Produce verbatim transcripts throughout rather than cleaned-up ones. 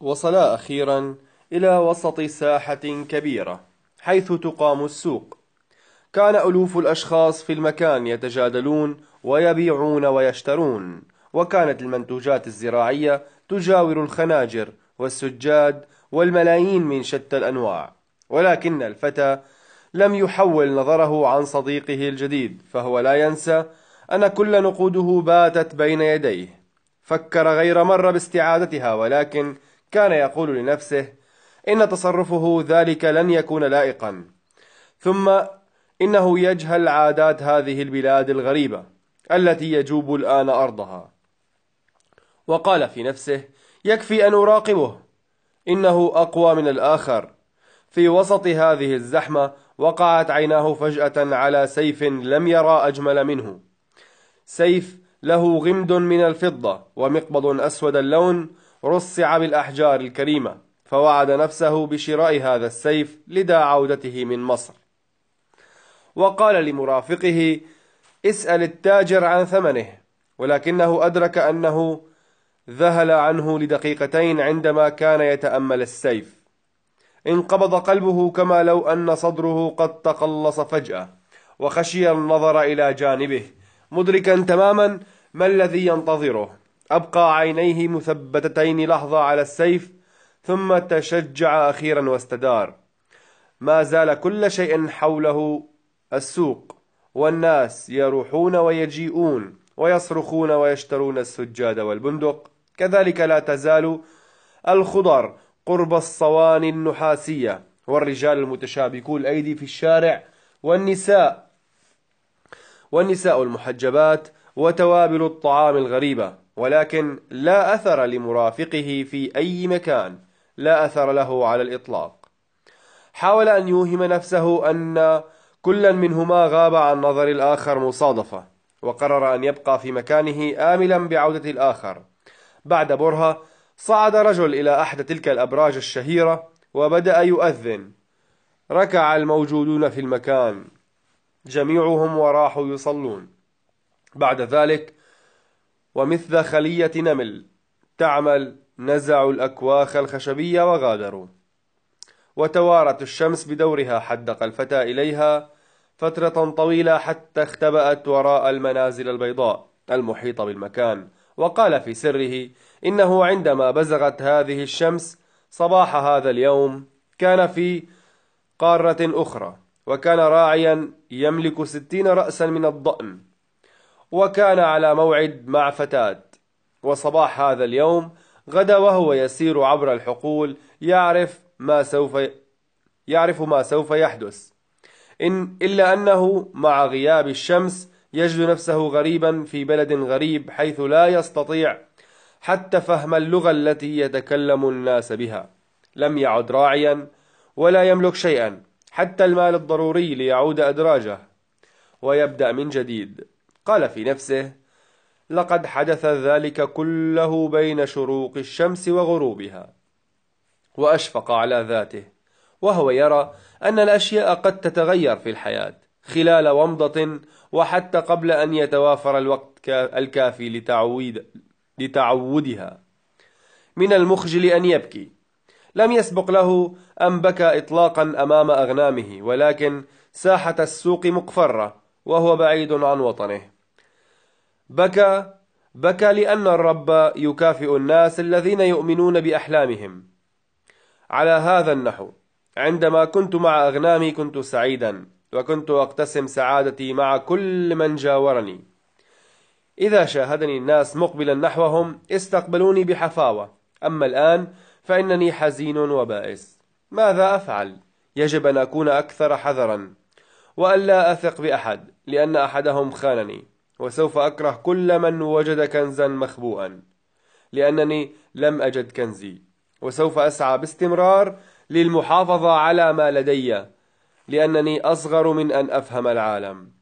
وصلا أخيرا إلى وسط ساحة كبيرة حيث تقام السوق. كان ألوف الأشخاص في المكان يتجادلون ويبيعون ويشترون، وكانت المنتوجات الزراعية تجاور الخناجر والسجاد والملايين من شتى الأنواع. ولكن الفتى لم يحول نظره عن صديقه الجديد، فهو لا ينسى أن كل نقوده باتت بين يديه. فكر غير مرة باستعادتها، ولكن كان يقول لنفسه إن تصرفه ذلك لن يكون لائقا. ثم إنه يجهل عادات هذه البلاد الغريبة التي يجوب الآن أرضها. وقال في نفسه: يكفي أن أراقبه، إنه أقوى من الآخر. في وسط هذه الزحمة وقعت عيناه فجأة على سيف لم يرى أجمل منه. سيف له غمد من الفضة ومقبض أسود اللون رصع بالأحجار الكريمة، فوعد نفسه بشراء هذا السيف لدى عودته من مصر. وقال لمرافقه: اسأل التاجر عن ثمنه. ولكنه أدرك أنه ذهل عنه لدقيقتين عندما كان يتأمل السيف. انقبض قلبه كما لو أن صدره قد تقلص فجأة، وخشي النظر إلى جانبه مدركا تماما ما الذي ينتظره. أبقى عينيه مثبتتين لحظة على السيف، ثم تشجع أخيرا واستدار. ما زال كل شيء حوله السوق، والناس يروحون ويجيئون ويصرخون ويشترون السجاد والبندق. كذلك لا تزال الخضر قرب الصواني النحاسية، والرجال المتشابكو الأيدي في الشارع، والنساء والنساء المحجبات، وتوابل الطعام الغريبة. ولكن لا أثر لمرافقه في أي مكان، لا أثر له على الإطلاق. حاول أن يوهم نفسه أن كلا منهما غاب عن نظر الآخر مصادفة، وقرر أن يبقى في مكانه آملا بعودة الآخر. بعد برهة صعد رجل إلى أحد تلك الأبراج الشهيرة وبدأ يؤذن. ركع الموجودون في المكان جميعهم وراحوا يصلون. بعد ذلك ومثل خلية نمل تعمل نزعوا الأكواخ الخشبية وغادروا. وتوارت الشمس بدورها، حدق الفتى إليها فترة طويلة حتى اختبأت وراء المنازل البيضاء المحيطة بالمكان. وقال في سره إنه عندما بزغت هذه الشمس صباح هذا اليوم كان في قارة أخرى، وكان راعيا يملك ستين رأسا من الضأن، وكان على موعد مع فتاة. وصباح هذا اليوم غدا وهو يسير عبر الحقول يعرف ما سوف يعرف ما سوف يحدث، إن إلا أنه مع غياب الشمس يجد نفسه غريبا في بلد غريب، حيث لا يستطيع حتى فهم اللغة التي يتكلم الناس بها. لم يعد راعيا ولا يملك شيئا، حتى المال الضروري ليعود أدراجه ويبدأ من جديد. قال في نفسه: لقد حدث ذلك كله بين شروق الشمس وغروبها. وأشفق على ذاته وهو يرى أن الأشياء قد تتغير في الحياة خلال ومضة، وحتى قبل أن يتوافر الوقت الكافي لتعويد لتعودها. من المخجل أن يبكي. لم يسبق له أن بكى إطلاقا أمام أغنامه، ولكن ساحة السوق مقفرة وهو بعيد عن وطنه. بكى بكى لأن الرب يكافئ الناس الذين يؤمنون بأحلامهم. على هذا النحو: عندما كنت مع أغنامي كنت سعيدا، وكنت أقتسم سعادتي مع كل من جاورني. إذا شاهدني الناس مقبلا نحوهم استقبلوني بحفاوة، أما الآن فإنني حزين وبائس. ماذا أفعل؟ يجب أن أكون أكثر حذرا، وألا أثق بأحد، لأن أحدهم خانني. وسوف أكره كل من وجد كنزا مخبوءا، لأنني لم أجد كنزي. وسوف أسعى باستمرار للمحافظة على ما لدي، لأنني أصغر من أن أفهم العالم.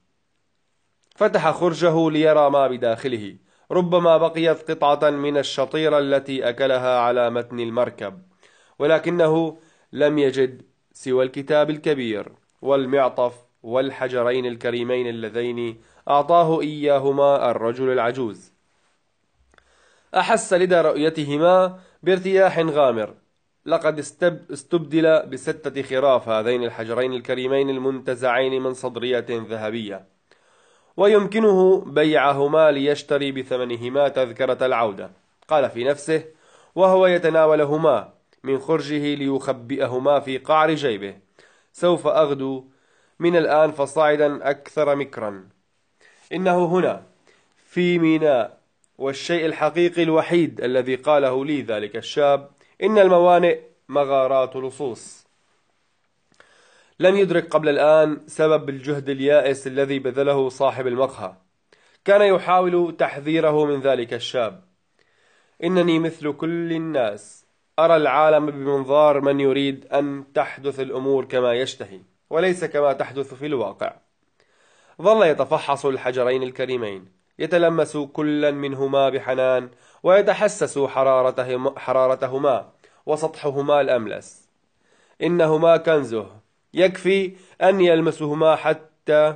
فتح خرجه ليرى ما بداخله. ربما بقيت قطعة من الشطيرة التي أكلها على متن المركب، ولكنه لم يجد سوى الكتاب الكبير والمعطف والحجرين الكريمين اللذين أعطاه إياهما الرجل العجوز. أحس لدى رؤيتهما بارتياح غامر. لقد استبدل بستة خراف هذين الحجرين الكريمين المنتزعين من صدرية ذهبية، ويمكنه بيعهما ليشتري بثمنهما تذكرة العودة. قال في نفسه وهو يتناولهما من خرجه ليخبئهما في قعر جيبه: سوف أغدو من الآن فصاعدا أكثر مكرا. إنه هنا في ميناء، والشيء الحقيقي الوحيد الذي قاله لي ذلك الشاب: إن الموانئ مغارات لصوص. لم يدرك قبل الآن سبب الجهد اليائس الذي بذله صاحب المقهى. كان يحاول تحذيره من ذلك الشاب: إنني مثل كل الناس، أرى العالم بمنظار من يريد أن تحدث الأمور كما يشتهي وليس كما تحدث في الواقع. ظل يتفحص الحجرين الكريمين، يتلمس كلا منهما بحنان ويتحسس حرارتهما, حرارتهما وسطحهما الأملس. إنهما كنزه، يكفي أن يلمسهما حتى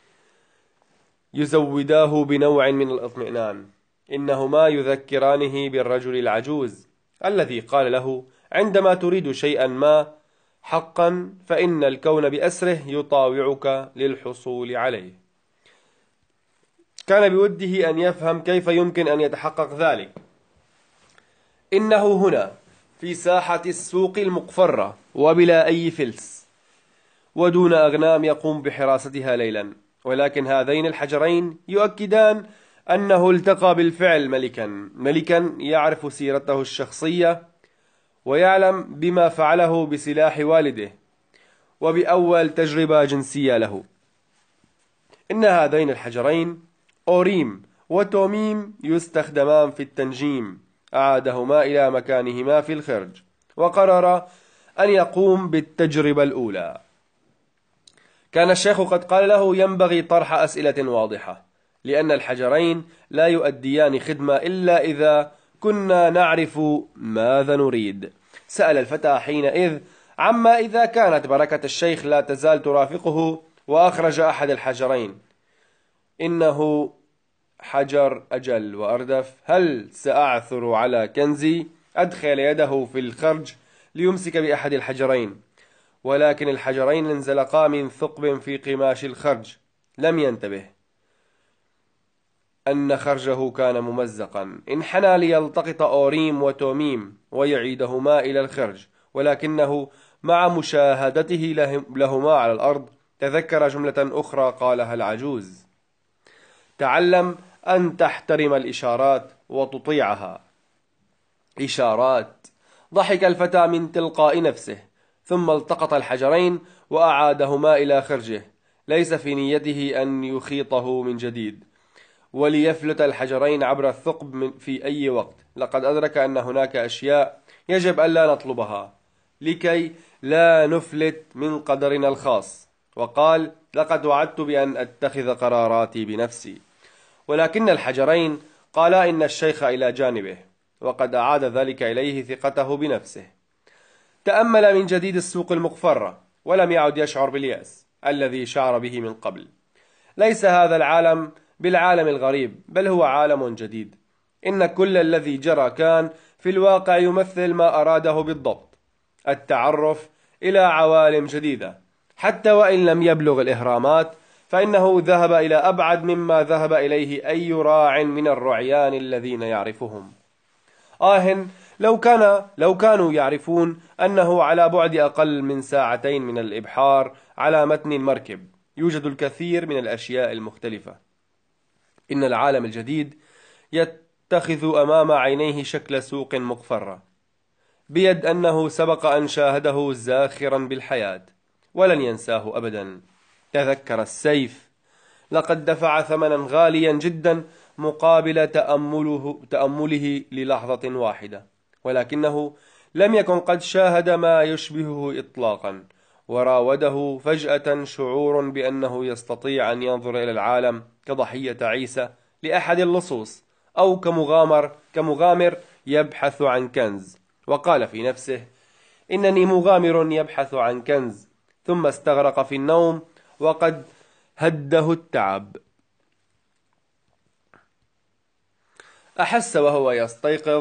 يزوداه بنوع من الاطمئنان. إنهما يذكرانه بالرجل العجوز الذي قال له: عندما تريد شيئا ما حقا فإن الكون بأسره يطاوعك للحصول عليه. كان بوده أن يفهم كيف يمكن أن يتحقق ذلك. إنه هنا في ساحة السوق المقفرة وبلا أي فلس ودون أغنام يقوم بحراستها ليلا، ولكن هذين الحجرين يؤكدان أنه التقى بالفعل ملكا ملكا يعرف سيرته الشخصية ويعلم بما فعله بسلاح والده وبأول تجربة جنسية له. إن هذين الحجرين أوريم وتوميم يستخدمان في التنجيم. أعادهما إلى مكانهما في الخرج وقرر أن يقوم بالتجربة الأولى. كان الشيخ قد قال له: ينبغي طرح أسئلة واضحة، لأن الحجرين لا يؤديان خدمة إلا إذا كنا نعرف ماذا نريد. سأل الفتى حينئذ عما إذا كانت بركة الشيخ لا تزال ترافقه، وأخرج أحد الحجرين: إنه حجر أجل وأردف. هل سأعثر على كنزي؟ أدخل يده في الخرج ليمسك بأحد الحجرين، ولكن الحجرين انزلقا من ثقب في قماش الخرج. لم ينتبه أن خرجه كان ممزقا. انحنى ليلتقط أوريم وتوميم ويعيدهما إلى الخرج، ولكنه مع مشاهدته لهما على الأرض تذكر جملة أخرى قالها العجوز: تعلم أن تحترم الإشارات وتطيعها. إشارات. ضحك الفتى من تلقاء نفسه، ثم التقط الحجرين وأعادهما إلى خرجه، ليس في نيته أن يخيطه من جديد وليفلت الحجرين عبر الثقب في أي وقت. لقد أدرك أن هناك أشياء يجب ألا نطلبها لكي لا نفلت من قدرنا الخاص، وقال: لقد وعدت بأن أتخذ قراراتي بنفسي. ولكن الحجرين قالا إن الشيخ إلى جانبه، وقد أعاد ذلك إليه ثقته بنفسه. تأمل من جديد السوق المقفرة ولم يعد يشعر باليأس الذي شعر به من قبل. ليس هذا العالم بالعالم الغريب، بل هو عالم جديد. إن كل الذي جرى كان في الواقع يمثل ما أراده بالضبط: التعرف إلى عوالم جديدة. حتى وإن لم يبلغ الإهرامات فإنه ذهب إلى أبعد مما ذهب إليه أي راع من الرعيان الذين يعرفهم. آه لو كان لو كانوا يعرفون أنه على بعد أقل من ساعتين من الإبحار على متن المركب يوجد الكثير من الأشياء المختلفة. إن العالم الجديد يتخذ أمام عينيه شكل سوق مقفرة، بيد أنه سبق أن شاهده زاخرا بالحياة ولن ينساه أبدا. تذكر السيف. لقد دفع ثمنا غاليا جدا مقابل تأمله, تأمله للحظة واحدة، ولكنه لم يكن قد شاهد ما يشبهه إطلاقا، وراوده فجأة شعور بأنه يستطيع أن ينظر إلى العالم كضحية عيسى لأحد اللصوص، أو كمغامر كمغامر يبحث عن كنز. وقال في نفسه: إنني مغامر يبحث عن كنز. ثم استغرق في النوم وقد هده التعب. أحس وهو يستيقظ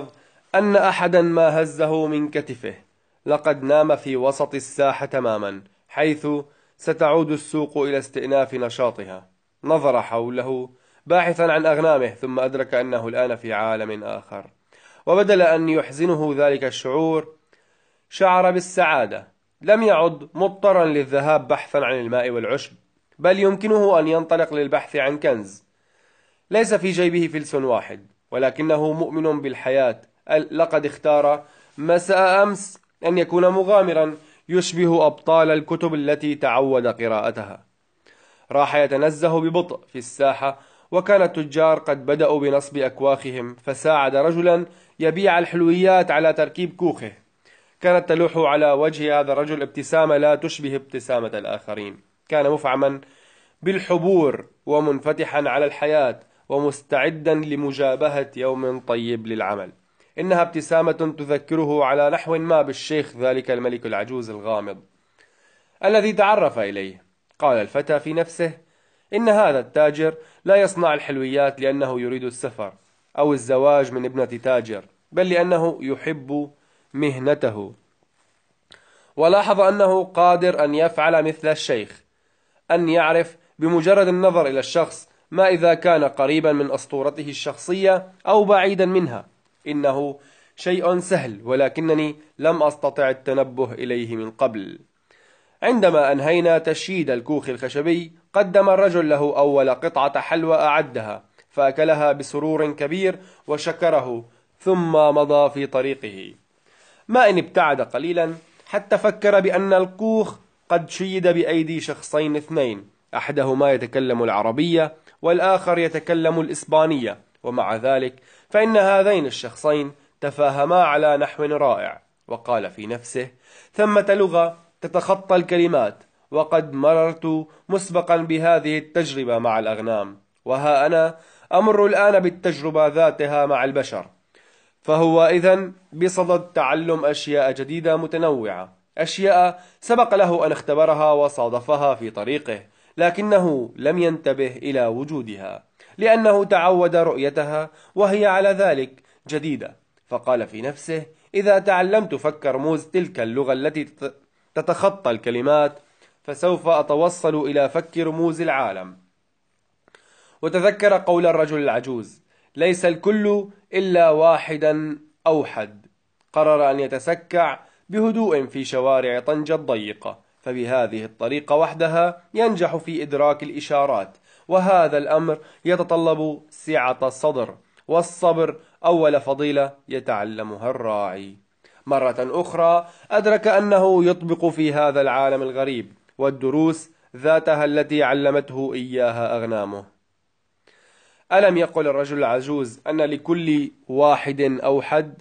أن أحدا ما هزه من كتفه، لقد نام في وسط الساحة تماما، حيث ستعود السوق إلى استئناف نشاطها. نظر حوله باحثا عن أغنامه، ثم أدرك أنه الآن في عالم آخر، وبدل أن يحزنه ذلك الشعور شعر بالسعادة. لم يعد مضطرا للذهاب بحثا عن الماء والعشب، بل يمكنه أن ينطلق للبحث عن كنز ليس في جيبه فلس واحد، ولكنه مؤمن بالحياة. لقد اختار مساء أمس أن يكون مغامرا يشبه أبطال الكتب التي تعود قراءتها. راح يتنزه ببطء في الساحة، وكان التجار قد بدأوا بنصب أكواخهم، فساعد رجلا يبيع الحلويات على تركيب كوخه. كانت تلوح على وجه هذا الرجل ابتسامة لا تشبه ابتسامة الآخرين. كان مفعما بالحبور ومنفتحا على الحياة ومستعدا لمجابهة يوم طيب للعمل. إنها ابتسامة تذكره على نحو ما بالشيخ ذلك الملك العجوز الغامض الذي تعرف إليه. قال الفتى في نفسه: إن هذا التاجر لا يصنع الحلويات لأنه يريد السفر أو الزواج من ابنة تاجر، بل لأنه يحب مهنته. ولاحظ أنه قادر أن يفعل مثل الشيخ، أن يعرف بمجرد النظر إلى الشخص ما إذا كان قريبا من أسطورته الشخصية أو بعيدا منها. إنه شيء سهل، ولكنني لم أستطع التنبه إليه من قبل. عندما أنهينا تشييد الكوخ الخشبي، قدم الرجل له أول قطعة حلوى أعدها، فأكلها بسرور كبير وشكره، ثم مضى في طريقه. ما إن ابتعد قليلا حتى فكر بأن الكوخ قد شيد بأيدي شخصين اثنين، أحدهما يتكلم العربية والآخر يتكلم الإسبانية، ومع ذلك فإن هذين الشخصين تفاهما على نحو رائع. وقال في نفسه: ثمة لغة تتخطى الكلمات، وقد مررت مسبقا بهذه التجربة مع الأغنام، وها أنا أمر الآن بالتجربة ذاتها مع البشر. فهو إذن بصدد تعلم أشياء جديدة متنوعة، أشياء سبق له أن اختبرها وصادفها في طريقه، لكنه لم ينتبه إلى وجودها لأنه تعود رؤيتها وهي على ذلك جديدة. فقال في نفسه: إذا تعلمت فك رموز تلك اللغة التي تتخطى الكلمات، فسوف أتوصل إلى فك رموز العالم. وتذكر قول الرجل العجوز: ليس الكل إلا واحدا أوحد. قرر أن يتسكع بهدوء في شوارع طنجة الضيقة، فبهذه الطريقة وحدها ينجح في إدراك الإشارات، وهذا الأمر يتطلب سعة الصدر، والصبر أول فضيلة يتعلمها الراعي. مرة أخرى أدرك أنه يطبق في هذا العالم الغريب، والدروس ذاتها التي علمته إياها أغنامه. ألم يقل الرجل العجوز أن لكل واحد أوحد؟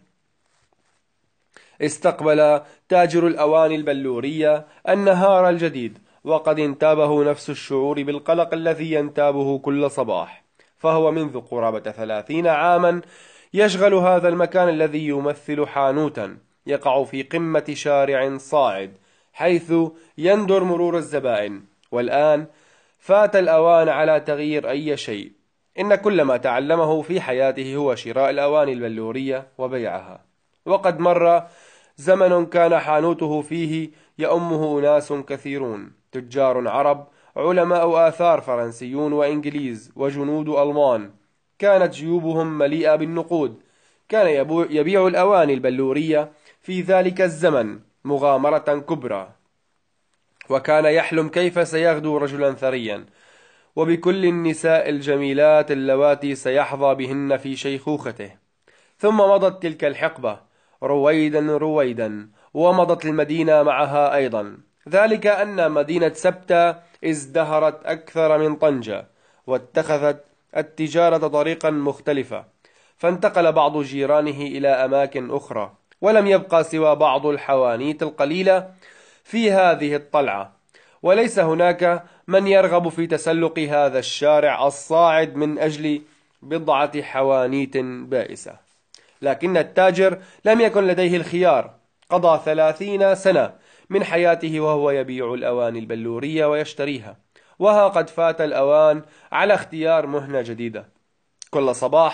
استقبل تاجر الأواني البلورية النهار الجديد، وقد انتابه نفس الشعور بالقلق الذي ينتابه كل صباح. فهو منذ قرابة ثلاثين عاما يشغل هذا المكان الذي يمثل حانوتا يقع في قمة شارع صاعد، حيث يندر مرور الزبائن. والآن فات الأوان على تغيير أي شيء. إن كل ما تعلمه في حياته هو شراء الأواني البلورية وبيعها. وقد مر زمن كان حانوته فيه يؤمه أناس كثيرون، تجار عرب، علماء آثار فرنسيون وإنجليز، وجنود ألمان، كانت جيوبهم مليئة بالنقود. كان يبيع الأواني البلورية في ذلك الزمن مغامرة كبرى، وكان يحلم كيف سيغدو رجلا ثريا، وبكل النساء الجميلات اللواتي سيحظى بهن في شيخوخته. ثم مضت تلك الحقبة رويدا رويدا، ومضت المدينة معها أيضا، ذلك أن مدينة سبتة ازدهرت أكثر من طنجة، واتخذت التجارة طريقا مختلفة، فانتقل بعض جيرانه إلى أماكن أخرى، ولم يبقى سوى بعض الحوانيت القليلة في هذه الطلعة. وليس هناك من يرغب في تسلق هذا الشارع الصاعد من أجل بضعة حوانيت بائسة. لكن التاجر لم يكن لديه الخيار. قضى ثلاثين سنة من حياته وهو يبيع الأواني البلورية ويشتريها، وها قد فات الأوان على اختيار مهنة جديدة. كل صباح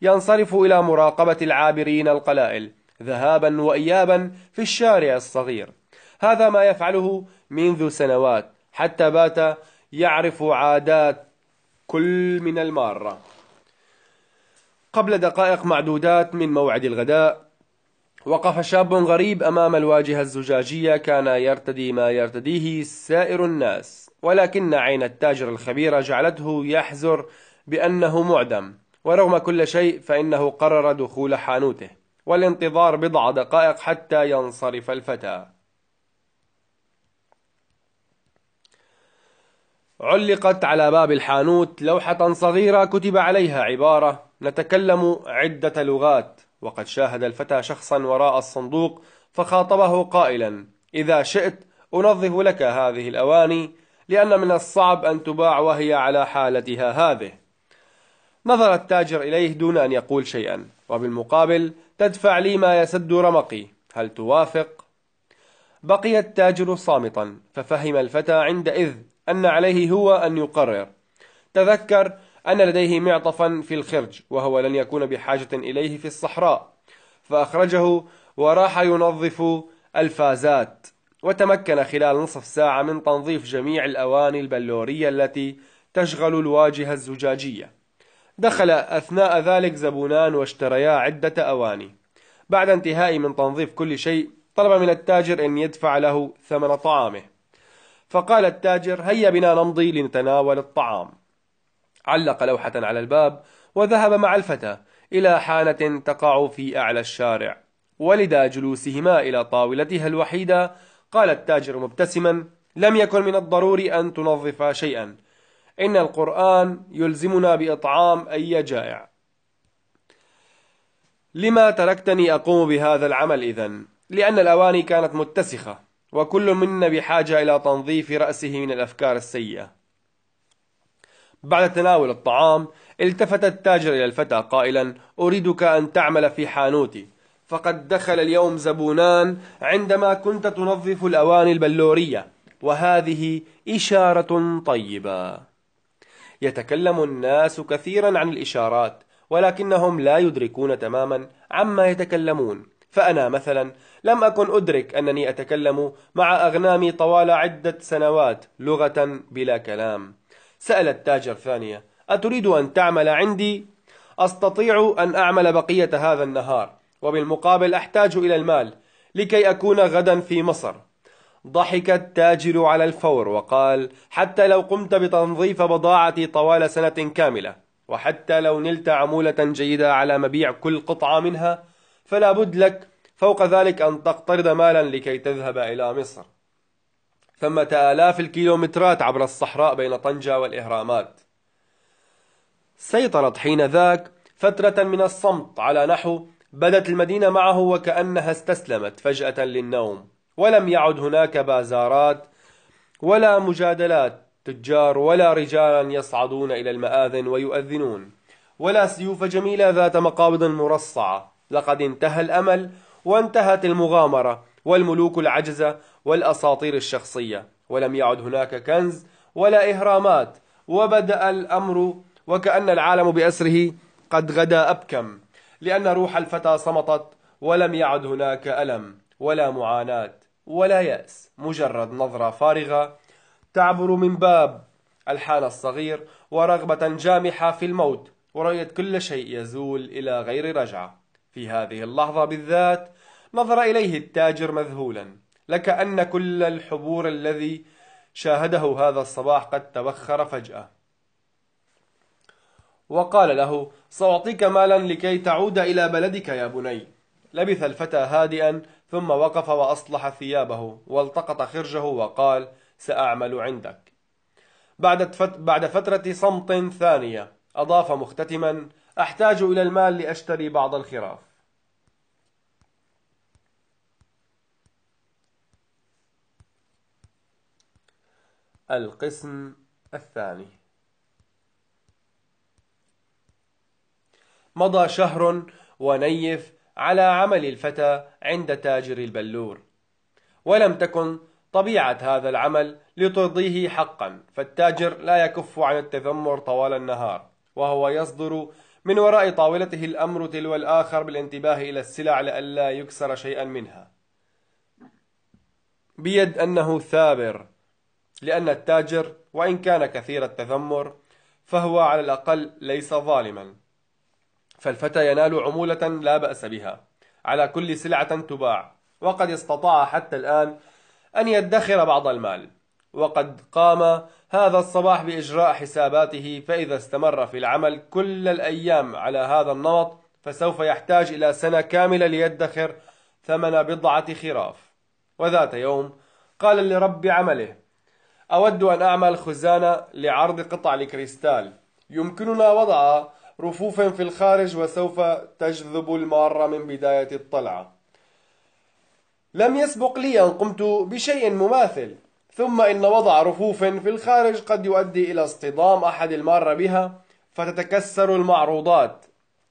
ينصرف إلى مراقبة العابرين القلائل ذهابا وإيابا في الشارع الصغير. هذا ما يفعله منذ سنوات، حتى بات يعرف عادات كل من المارة. قبل دقائق معدودات من موعد الغداء، وقف شاب غريب أمام الواجهة الزجاجية كان يرتدي ما يرتديه سائر الناس، ولكن عين التاجر الخبير جعلته يحزر بأنه معدم. ورغم كل شيء فإنه قرر دخول حانوته والانتظار بضع دقائق حتى ينصرف الفتى. علقت على باب الحانوت لوحة صغيرة كتب عليها عبارة: نتكلم عدة لغات. وقد شاهد الفتى شخصا وراء الصندوق فخاطبه قائلا: إذا شئت أنظف لك هذه الأواني، لأن من الصعب أن تباع وهي على حالتها هذه. نظر التاجر إليه دون أن يقول شيئا: وبالمقابل تدفع لي ما يسد رمقي، هل توافق؟ بقي التاجر صامتا، ففهم الفتى عندئذ أن عليه هو أن يقرر. تذكر أن لديه معطفا في الخرج، وهو لن يكون بحاجة إليه في الصحراء، فأخرجه وراح ينظف الفازات. وتمكن خلال نصف ساعة من تنظيف جميع الأواني البلورية التي تشغل الواجهة الزجاجية. دخل أثناء ذلك زبونان واشتريا عدة أواني. بعد انتهاء من تنظيف كل شيء طلب من التاجر أن يدفع له ثمن طعامه، فقال التاجر: هيا بنا نمضي لنتناول الطعام. علق لوحة على الباب وذهب مع الفتى إلى حانة تقع في أعلى الشارع. ولدى جلوسهما إلى طاولتها الوحيدة قال التاجر مبتسما: لم يكن من الضروري أن تنظف شيئا، إن القرآن يلزمنا بإطعام أي جائع. لما تركتني أقوم بهذا العمل إذن؟ لأن الأواني كانت متسخة، وكل منا بحاجة إلى تنظيف رأسه من الأفكار السيئة. بعد تناول الطعام التفت التاجر إلى الفتى قائلا: أريدك أن تعمل في حانوتي، فقد دخل اليوم زبونان عندما كنت تنظف الأواني البلورية، وهذه إشارة طيبة. يتكلم الناس كثيرا عن الإشارات، ولكنهم لا يدركون تماما عما يتكلمون. فأنا مثلا لم أكن أدرك أنني أتكلم مع أغنامي طوال عدة سنوات لغة بلا كلام. سأل التاجر ثانية: أتريد أن تعمل عندي؟ أستطيع أن أعمل بقية هذا النهار، وبالمقابل أحتاج إلى المال لكي أكون غدا في مصر. ضحك التاجر على الفور وقال: حتى لو قمت بتنظيف بضاعتي طوال سنة كاملة، وحتى لو نلت عمولة جيدة على مبيع كل قطعة منها، فلا بد لك فوق ذلك أن تقترض مالا لكي تذهب إلى مصر. ثمة آلاف الكيلومترات عبر الصحراء بين طنجة والإهرامات. سيطرت حين ذاك فترة من الصمت على نحو بدت المدينة معه وكأنها استسلمت فجأة للنوم. ولم يعد هناك بازارات ولا مجادلات تجار ولا رجالا يصعدون إلى المآذن ويؤذنون، ولا سيوف جميلة ذات مقابض مرصعة. لقد انتهى الأمل وانتهت المغامرة والملوك العجزة والأساطير الشخصية، ولم يعد هناك كنز ولا إهرامات. وبدأ الأمر وكأن العالم بأسره قد غدا أبكم، لأن روح الفتى صمتت، ولم يعد هناك ألم ولا معاناة ولا يأس، مجرد نظرة فارغة تعبر من باب الحان الصغير، ورغبة جامحة في الموت، ورؤية كل شيء يزول إلى غير رجعة. في هذه اللحظة بالذات نظر إليه التاجر مذهولا، لكأن كل الحبور الذي شاهده هذا الصباح قد تبخر فجأة. وقال له: سأعطيك مالا لكي تعود إلى بلدك يا بني. لبث الفتى هادئا، ثم وقف وأصلح ثيابه والتقط خرجه وقال: سأعمل عندك. بعد فترة صمت ثانية أضاف مختتما: أحتاج إلى المال لأشتري بعض الخراف. القسم الثاني. مضى شهر ونيف على عمل الفتى عند تاجر البلور، ولم تكن طبيعة هذا العمل لترضيه حقا، فالتاجر لا يكف عن التذمر طوال النهار، وهو يصدر من وراء طاولته الأمر تلو الآخر بالانتباه إلى السلع لئلا يكسر شيئا منها، بيد أنه ثابر، لأن التاجر وإن كان كثير التذمر فهو على الأقل ليس ظالما، فالفتى ينال عمولة لا بأس بها على كل سلعة تباع، وقد استطاع حتى الآن أن يدخر بعض المال، وقد قام هذا الصباح بإجراء حساباته، فإذا استمر في العمل كل الأيام على هذا النمط فسوف يحتاج إلى سنة كاملة ليدخر ثمن بضعة خراف. وذات يوم قال لرب عمله: أود أن أعمل خزانة لعرض قطع الكريستال يمكننا وضع رفوف في الخارج وسوف تجذب المارة من بداية الطلعة. لم يسبق لي أن قمت بشيء مماثل، ثم إن وضع رفوف في الخارج قد يؤدي إلى اصطدام أحد المارة بها فتتكسر المعروضات.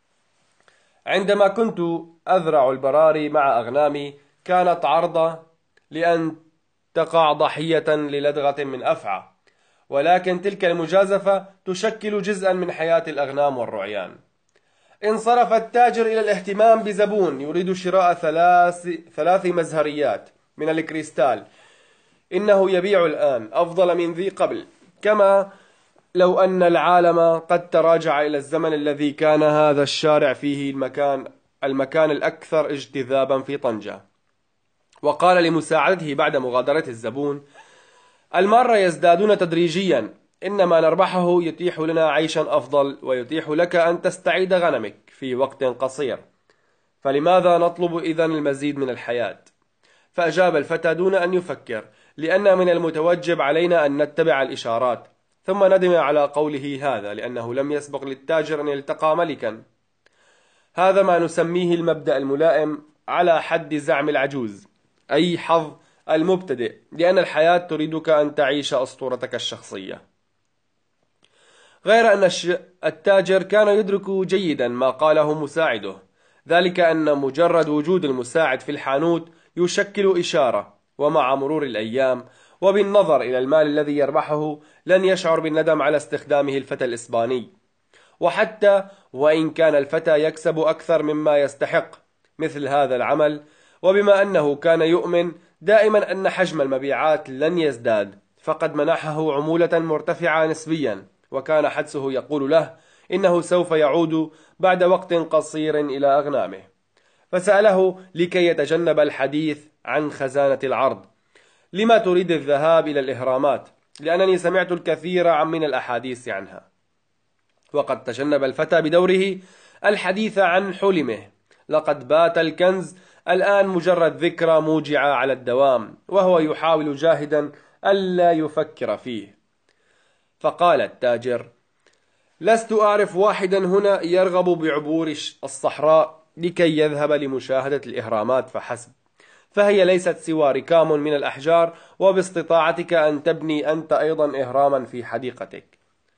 عندما كنت أذرع البراري مع أغنامي كانت عرضة لأن تقع ضحية للدغة من أفعى، ولكن تلك المجازفة تشكل جزءا من حياة الأغنام والرعيان. انصرف التاجر إلى الاهتمام بزبون يريد شراء ثلاث, ثلاث مزهريات من الكريستال. إنه يبيع الآن أفضل من ذي قبل، كما لو أن العالم قد تراجع إلى الزمن الذي كان هذا الشارع فيه المكان, المكان الأكثر اجتذابا في طنجة. وقال لمساعدته بعد مغادرة الزبون: المارة يزدادون تدريجيا، إنما نربحه يتيح لنا عيشا أفضل ويتيح لك أن تستعيد غنمك في وقت قصير، فلماذا نطلب إذن المزيد من الحياة؟ فأجاب الفتى دون أن يفكر: لأن من المتوجب علينا أن نتبع الإشارات. ثم ندم على قوله هذا لأنه لم يسبق للتاجر أن يلتقى ملكا. هذا ما نسميه المبدأ الملائم على حد زعم العجوز، أي حظ المبتدئ، لأن الحياة تريدك أن تعيش أسطورتك الشخصية. غير أن التاجر كان يدرك جيدا ما قاله مساعده، ذلك أن مجرد وجود المساعد في الحانوت يشكل إشارة، ومع مرور الأيام وبالنظر إلى المال الذي يربحه لن يشعر بالندم على استخدامه الفتى الإسباني. وحتى وإن كان الفتى يكسب أكثر مما يستحق مثل هذا العمل، وبما أنه كان يؤمن دائما أن حجم المبيعات لن يزداد، فقد منحه عمولة مرتفعة نسبيا، وكان حدسه يقول له إنه سوف يعود بعد وقت قصير إلى أغنامه. فسأله لكي يتجنب الحديث عن خزانة العرض: لما تريد الذهاب إلى الإهرامات؟ لأنني سمعت الكثير من الأحاديث عنها. وقد تجنب الفتى بدوره الحديث عن حلمه، لقد بات الكنز الآن مجرد ذكرى موجعة على الدوام، وهو يحاول جاهدا ألا يفكر فيه. فقال التاجر: لست أعرف واحدا هنا يرغب بعبور الصحراء لكي يذهب لمشاهدة الإهرامات فحسب، فهي ليست سوى ركام من الأحجار، وباستطاعتك أن تبني أنت أيضا إهراما في حديقتك.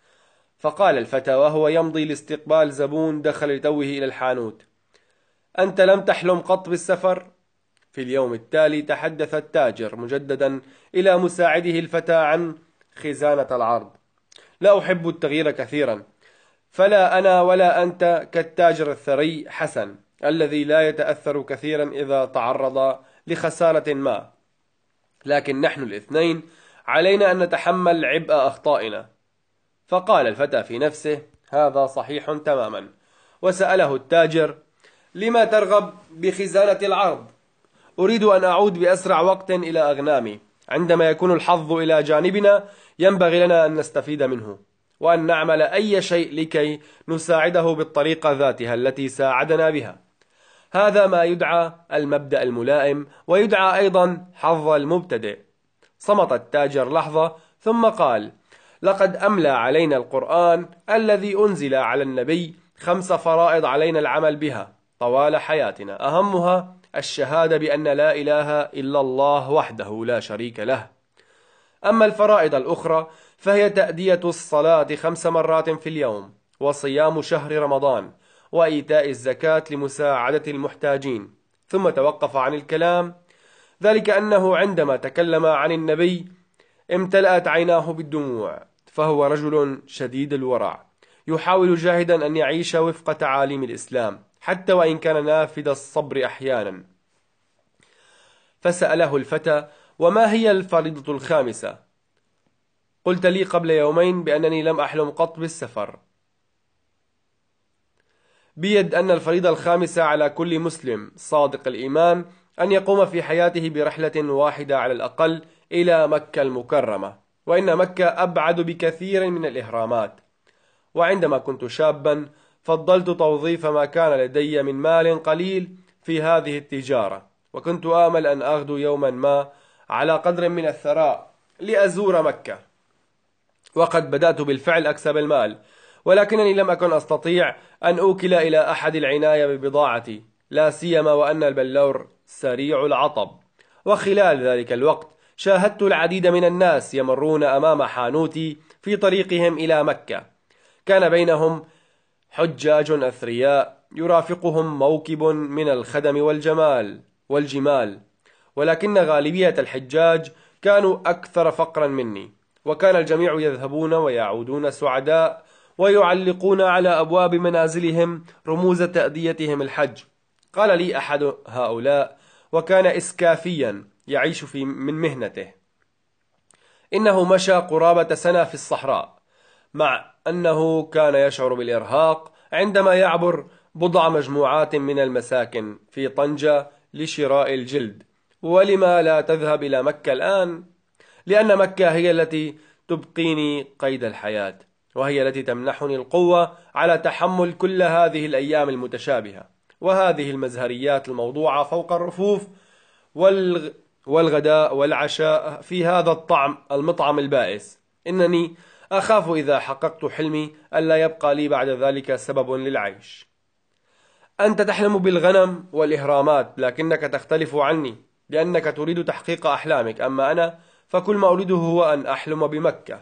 فقال الفتى وهو يمضي لاستقبال زبون دخل لتوه إلى الحانوت: أنت لم تحلم قط بالسفر؟ في اليوم التالي تحدث التاجر مجددا إلى مساعده الفتى عن خزانة العرض: لا أحب التغيير كثيرا، فلا أنا ولا أنت كالتاجر الثري حسن الذي لا يتأثر كثيرا إذا تعرض لخسارة ما، لكن نحن الاثنين علينا أن نتحمل عبء أخطائنا. فقال الفتى في نفسه: هذا صحيح تماما. وسأله التاجر: لما ترغب بخزانة العرض؟ أريد أن أعود بأسرع وقت إلى أغنامي. عندما يكون الحظ إلى جانبنا ينبغي لنا أن نستفيد منه، وأن نعمل أي شيء لكي نساعده بالطريقة ذاتها التي ساعدنا بها. هذا ما يدعى المبدأ الملائم، ويدعى أيضا حظ المبتدئ. صمت التاجر لحظة ثم قال: لقد أملى علينا القرآن الذي أنزل على النبي خمس فرائض علينا العمل بها طوال حياتنا، أهمها الشهادة بأن لا إله إلا الله وحده لا شريك له. أما الفرائض الأخرى فهي تأدية الصلاة خمس مرات في اليوم، وصيام شهر رمضان، وإيتاء الزكاة لمساعدة المحتاجين. ثم توقف عن الكلام، ذلك أنه عندما تكلم عن النبي امتلأت عيناه بالدموع، فهو رجل شديد الورع يحاول جاهدا أن يعيش وفق تعاليم الإسلام حتى وإن كان نافذ الصبر أحيانا. فسأله الفتى: وما هي الفريضة الخامسة؟ قلت لي قبل يومين بأنني لم أحلم قط بالسفر. بيد أن الفريضة الخامسة على كل مسلم صادق الإيمان أن يقوم في حياته برحلة واحدة على الأقل إلى مكة المكرمة، وإن مكة أبعد بكثير من الإهرامات. وعندما كنت شابا فضلت توظيف ما كان لدي من مال قليل في هذه التجارة، وكنت آمل أن أغدو يوما ما على قدر من الثراء لأزور مكة. وقد بدأت بالفعل أكسب المال، ولكنني لم أكن أستطيع أن أوكل إلى أحد العناية ببضاعتي، لا سيما وأن البلور سريع العطب. وخلال ذلك الوقت شاهدت العديد من الناس يمرون أمام حانوتي في طريقهم إلى مكة، كان بينهم حجاج أثرياء يرافقهم موكب من الخدم والجمال والجمال، ولكن غالبية الحجاج كانوا أكثر فقرا مني، وكان الجميع يذهبون ويعودون سعداء ويعلقون على أبواب منازلهم رموز تأديتهم الحج. قال لي أحد هؤلاء وكان إسكافيا يعيش في من مهنته إنه مشى قرابة سنة في الصحراء، مع أنه كان يشعر بالإرهاق عندما يعبر بضع مجموعات من المساكن في طنجة لشراء الجلد. ولما لا تذهب إلى مكة الآن؟ لأن مكة هي التي تبقيني قيد الحياة، وهي التي تمنحني القوة على تحمل كل هذه الأيام المتشابهة وهذه المزهريات الموضوعة فوق الرفوف والغ... والغداء والعشاء في هذا الطعم المطعم البائس. إنني أخاف إذا حققت حلمي ألا يبقى لي بعد ذلك سبب للعيش. أنت تحلم بالغنم والإهرامات، لكنك تختلف عني لأنك تريد تحقيق أحلامك، أما أنا فكل ما أريده هو أن أحلم بمكة.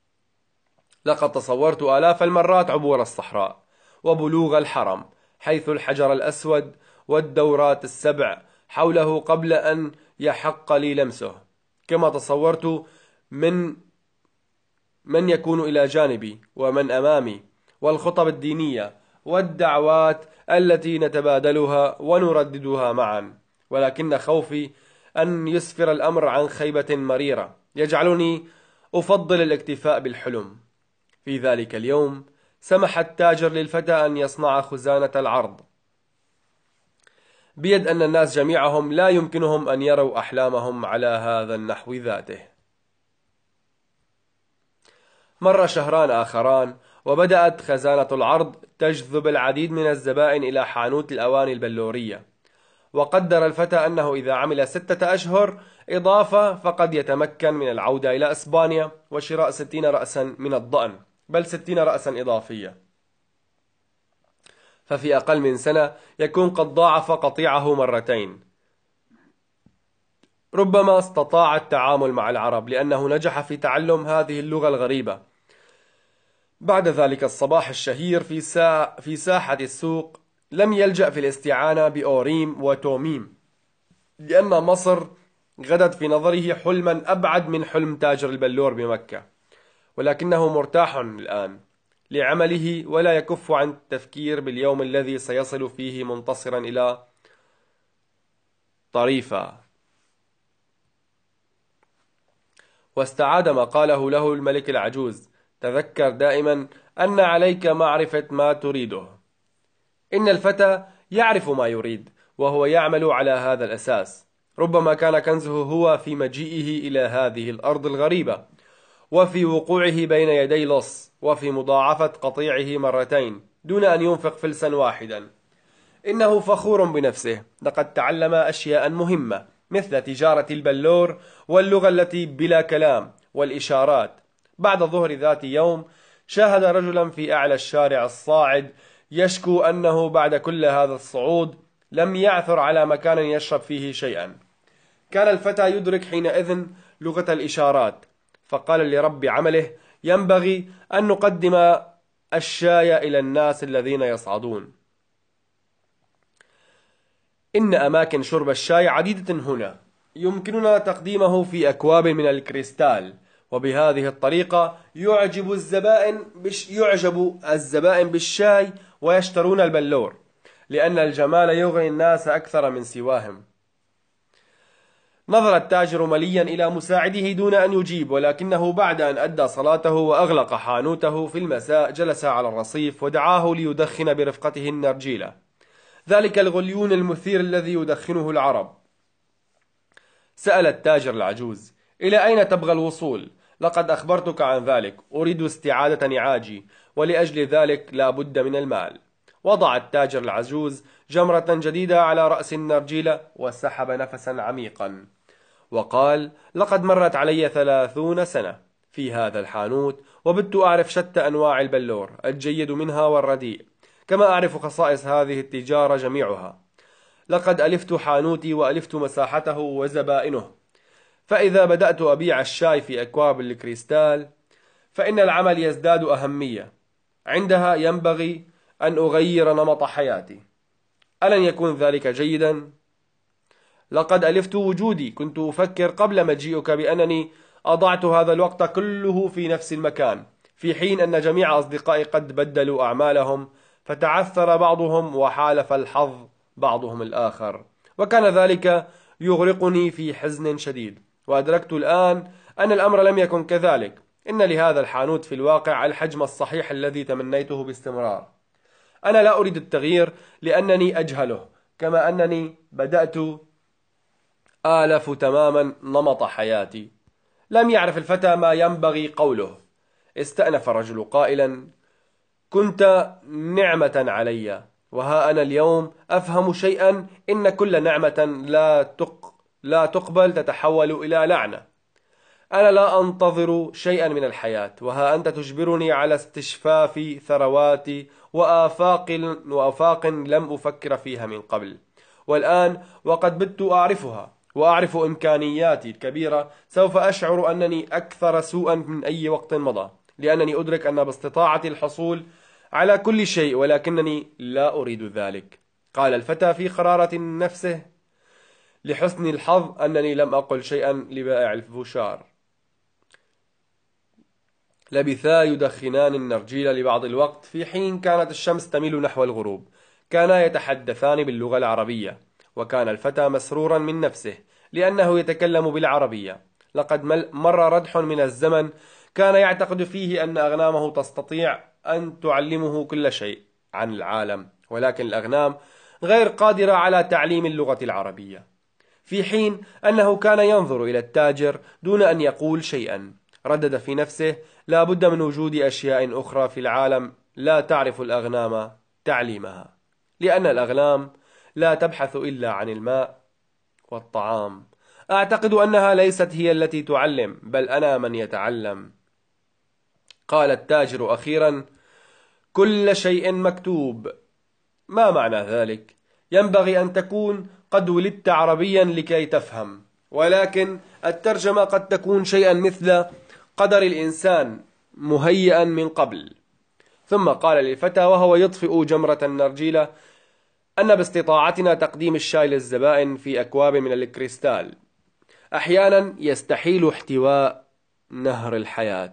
لقد تصورت آلاف المرات عبور الصحراء وبلوغ الحرم حيث الحجر الأسود والدورات السبع حوله قبل أن يحق لي لمسه، كما تصورت من من يكون إلى جانبي ومن أمامي، والخطب الدينية والدعوات التي نتبادلها ونرددها معا. ولكن خوفي أن يسفر الأمر عن خيبة مريرة يجعلني أفضل الاكتفاء بالحلم. في ذلك اليوم سمح التاجر للفتى أن يصنع خزانة العرض، بيد أن الناس جميعهم لا يمكنهم أن يروا أحلامهم على هذا النحو ذاته. مر شهران آخران وبدأت خزانة العرض تجذب العديد من الزبائن إلى حانوت الأواني البلورية، وقدر الفتى أنه إذا عمل ستة أشهر إضافة فقد يتمكن من العودة إلى إسبانيا وشراء ستين رأسا من الضأن، بل ستين رأسا إضافية، ففي أقل من سنة يكون قد ضاعف قطيعه مرتين. ربما استطاع التعامل مع العرب لأنه نجح في تعلم هذه اللغة الغريبة. بعد ذلك الصباح الشهير في, سا... في ساحة السوق لم يلجأ في الاستعانة بأوريم وتوميم، لأن مصر غدت في نظره حلما أبعد من حلم تاجر البلور بمكة، ولكنه مرتاح الآن لعمله ولا يكف عن التفكير باليوم الذي سيصل فيه منتصرا إلى طريفة. واستعاد ما قاله له الملك العجوز: تذكر دائما أن عليك معرفة ما تريده. إن الفتى يعرف ما يريد وهو يعمل على هذا الأساس. ربما كان كنزه هو في مجيئه إلى هذه الأرض الغريبة، وفي وقوعه بين يدي لص، وفي مضاعفة قطيعه مرتين دون أن ينفق فلسا واحدا. إنه فخور بنفسه، لقد تعلم أشياء مهمة مثل تجارة البلور واللغة التي بلا كلام والإشارات. بعد ظهر ذات يوم شاهد رجلا في أعلى الشارع الصاعد يشكو أنه بعد كل هذا الصعود لم يعثر على مكان يشرب فيه شيئا. كان الفتى يدرك حينئذ لغة الإشارات، فقال لرب عمله: ينبغي أن نقدم الشاي إلى الناس الذين يصعدون. إن أماكن شرب الشاي عديدة هنا، يمكننا تقديمه في أكواب من الكريستال وبهذه الطريقة يعجب الزبائن بش يعجب الزبائن بالشاي ويشترون البلور، لأن الجمال يغري الناس أكثر من سواهم. نظر التاجر مليا إلى مساعده دون أن يجيب، ولكنه بعد أن أدى صلاته وأغلق حانوته في المساء جلس على الرصيف ودعاه ليدخن برفقته النرجيلة، ذلك الغليون المثير الذي يدخنه العرب. سأل التاجر العجوز: إلى أين تبغى الوصول؟ لقد أخبرتك عن ذلك، أريد استعادة نعاجي، ولأجل ذلك لا بد من المال. وضع التاجر العجوز جمرة جديدة على رأس النرجيلة وسحب نفسا عميقا وقال: لقد مرت علي ثلاثون سنة في هذا الحانوت، وبدت أعرف شتى أنواع البلور، الجيد منها والرديء، كما أعرف خصائص هذه التجارة جميعها. لقد ألفت حانوتي وألفت مساحته وزبائنه، فإذا بدأت أبيع الشاي في أكواب الكريستال فإن العمل يزداد أهمية. عندها ينبغي أن أغير نمط حياتي. ألن يكون ذلك جيدا؟ لقد ألفت وجودي. كنت أفكر قبل مجيئك بأنني أضعت هذا الوقت كله في نفس المكان، في حين أن جميع أصدقائي قد بدلوا أعمالهم، فتعثر بعضهم وحالف الحظ بعضهم الآخر، وكان ذلك يغرقني في حزن شديد. وأدركت الآن أن الأمر لم يكن كذلك. إن لهذا الحانوت في الواقع الحجم الصحيح الذي تمنيته باستمرار. أنا لا أريد التغيير لأنني أجهله، كما أنني بدأت آلف تماما نمط حياتي. لم يعرف الفتى ما ينبغي قوله. استأنف الرجل قائلا: كنت نعمة علي، وها أنا اليوم أفهم شيئا. إن كل نعمة لا تق... لا تقبل تتحول إلى لعنة. أنا لا أنتظر شيئا من الحياة، وها أنت تجبرني على استشفاف ثرواتي وآفاق وآفاق لم أفكر فيها من قبل، والآن وقد بدت أعرفها وأعرف إمكانياتي الكبيرة، سوف أشعر أنني أكثر سوءا من أي وقت مضى، لأنني أدرك أن باستطاعتي الحصول على كل شيء، ولكنني لا أريد ذلك. قال الفتى في قرارة نفسه: لحسن الحظ أنني لم أقل شيئا لبائع الفشار. لبثا يدخنان النرجيل لبعض الوقت، في حين كانت الشمس تميل نحو الغروب. كانا يتحدثان باللغة العربية، وكان الفتى مسرورا من نفسه لأنه يتكلم بالعربية. لقد مر ردح من الزمن كان يعتقد فيه أن أغنامه تستطيع أن تعلمه كل شيء عن العالم، ولكن الأغنام غير قادرة على تعليم اللغة العربية، في حين أنه كان ينظر إلى التاجر دون أن يقول شيئا. ردد في نفسه: لا بد من وجود أشياء أخرى في العالم لا تعرف الأغنام تعليمها، لأن الأغنام لا تبحث إلا عن الماء والطعام. أعتقد أنها ليست هي التي تعلم، بل أنا من يتعلم. قال التاجر أخيرا: كل شيء مكتوب. ما معنى ذلك؟ ينبغي أن تكون قد ولدت عربيا لكي تفهم، ولكن الترجمة قد تكون شيئا مثل قدر الإنسان مهيئا من قبل. ثم قال للفتى وهو يطفئ جمرة النرجيلة أن باستطاعتنا تقديم الشاي للزبائن في أكواب من الكريستال. أحيانا يستحيل احتواء نهر الحياة.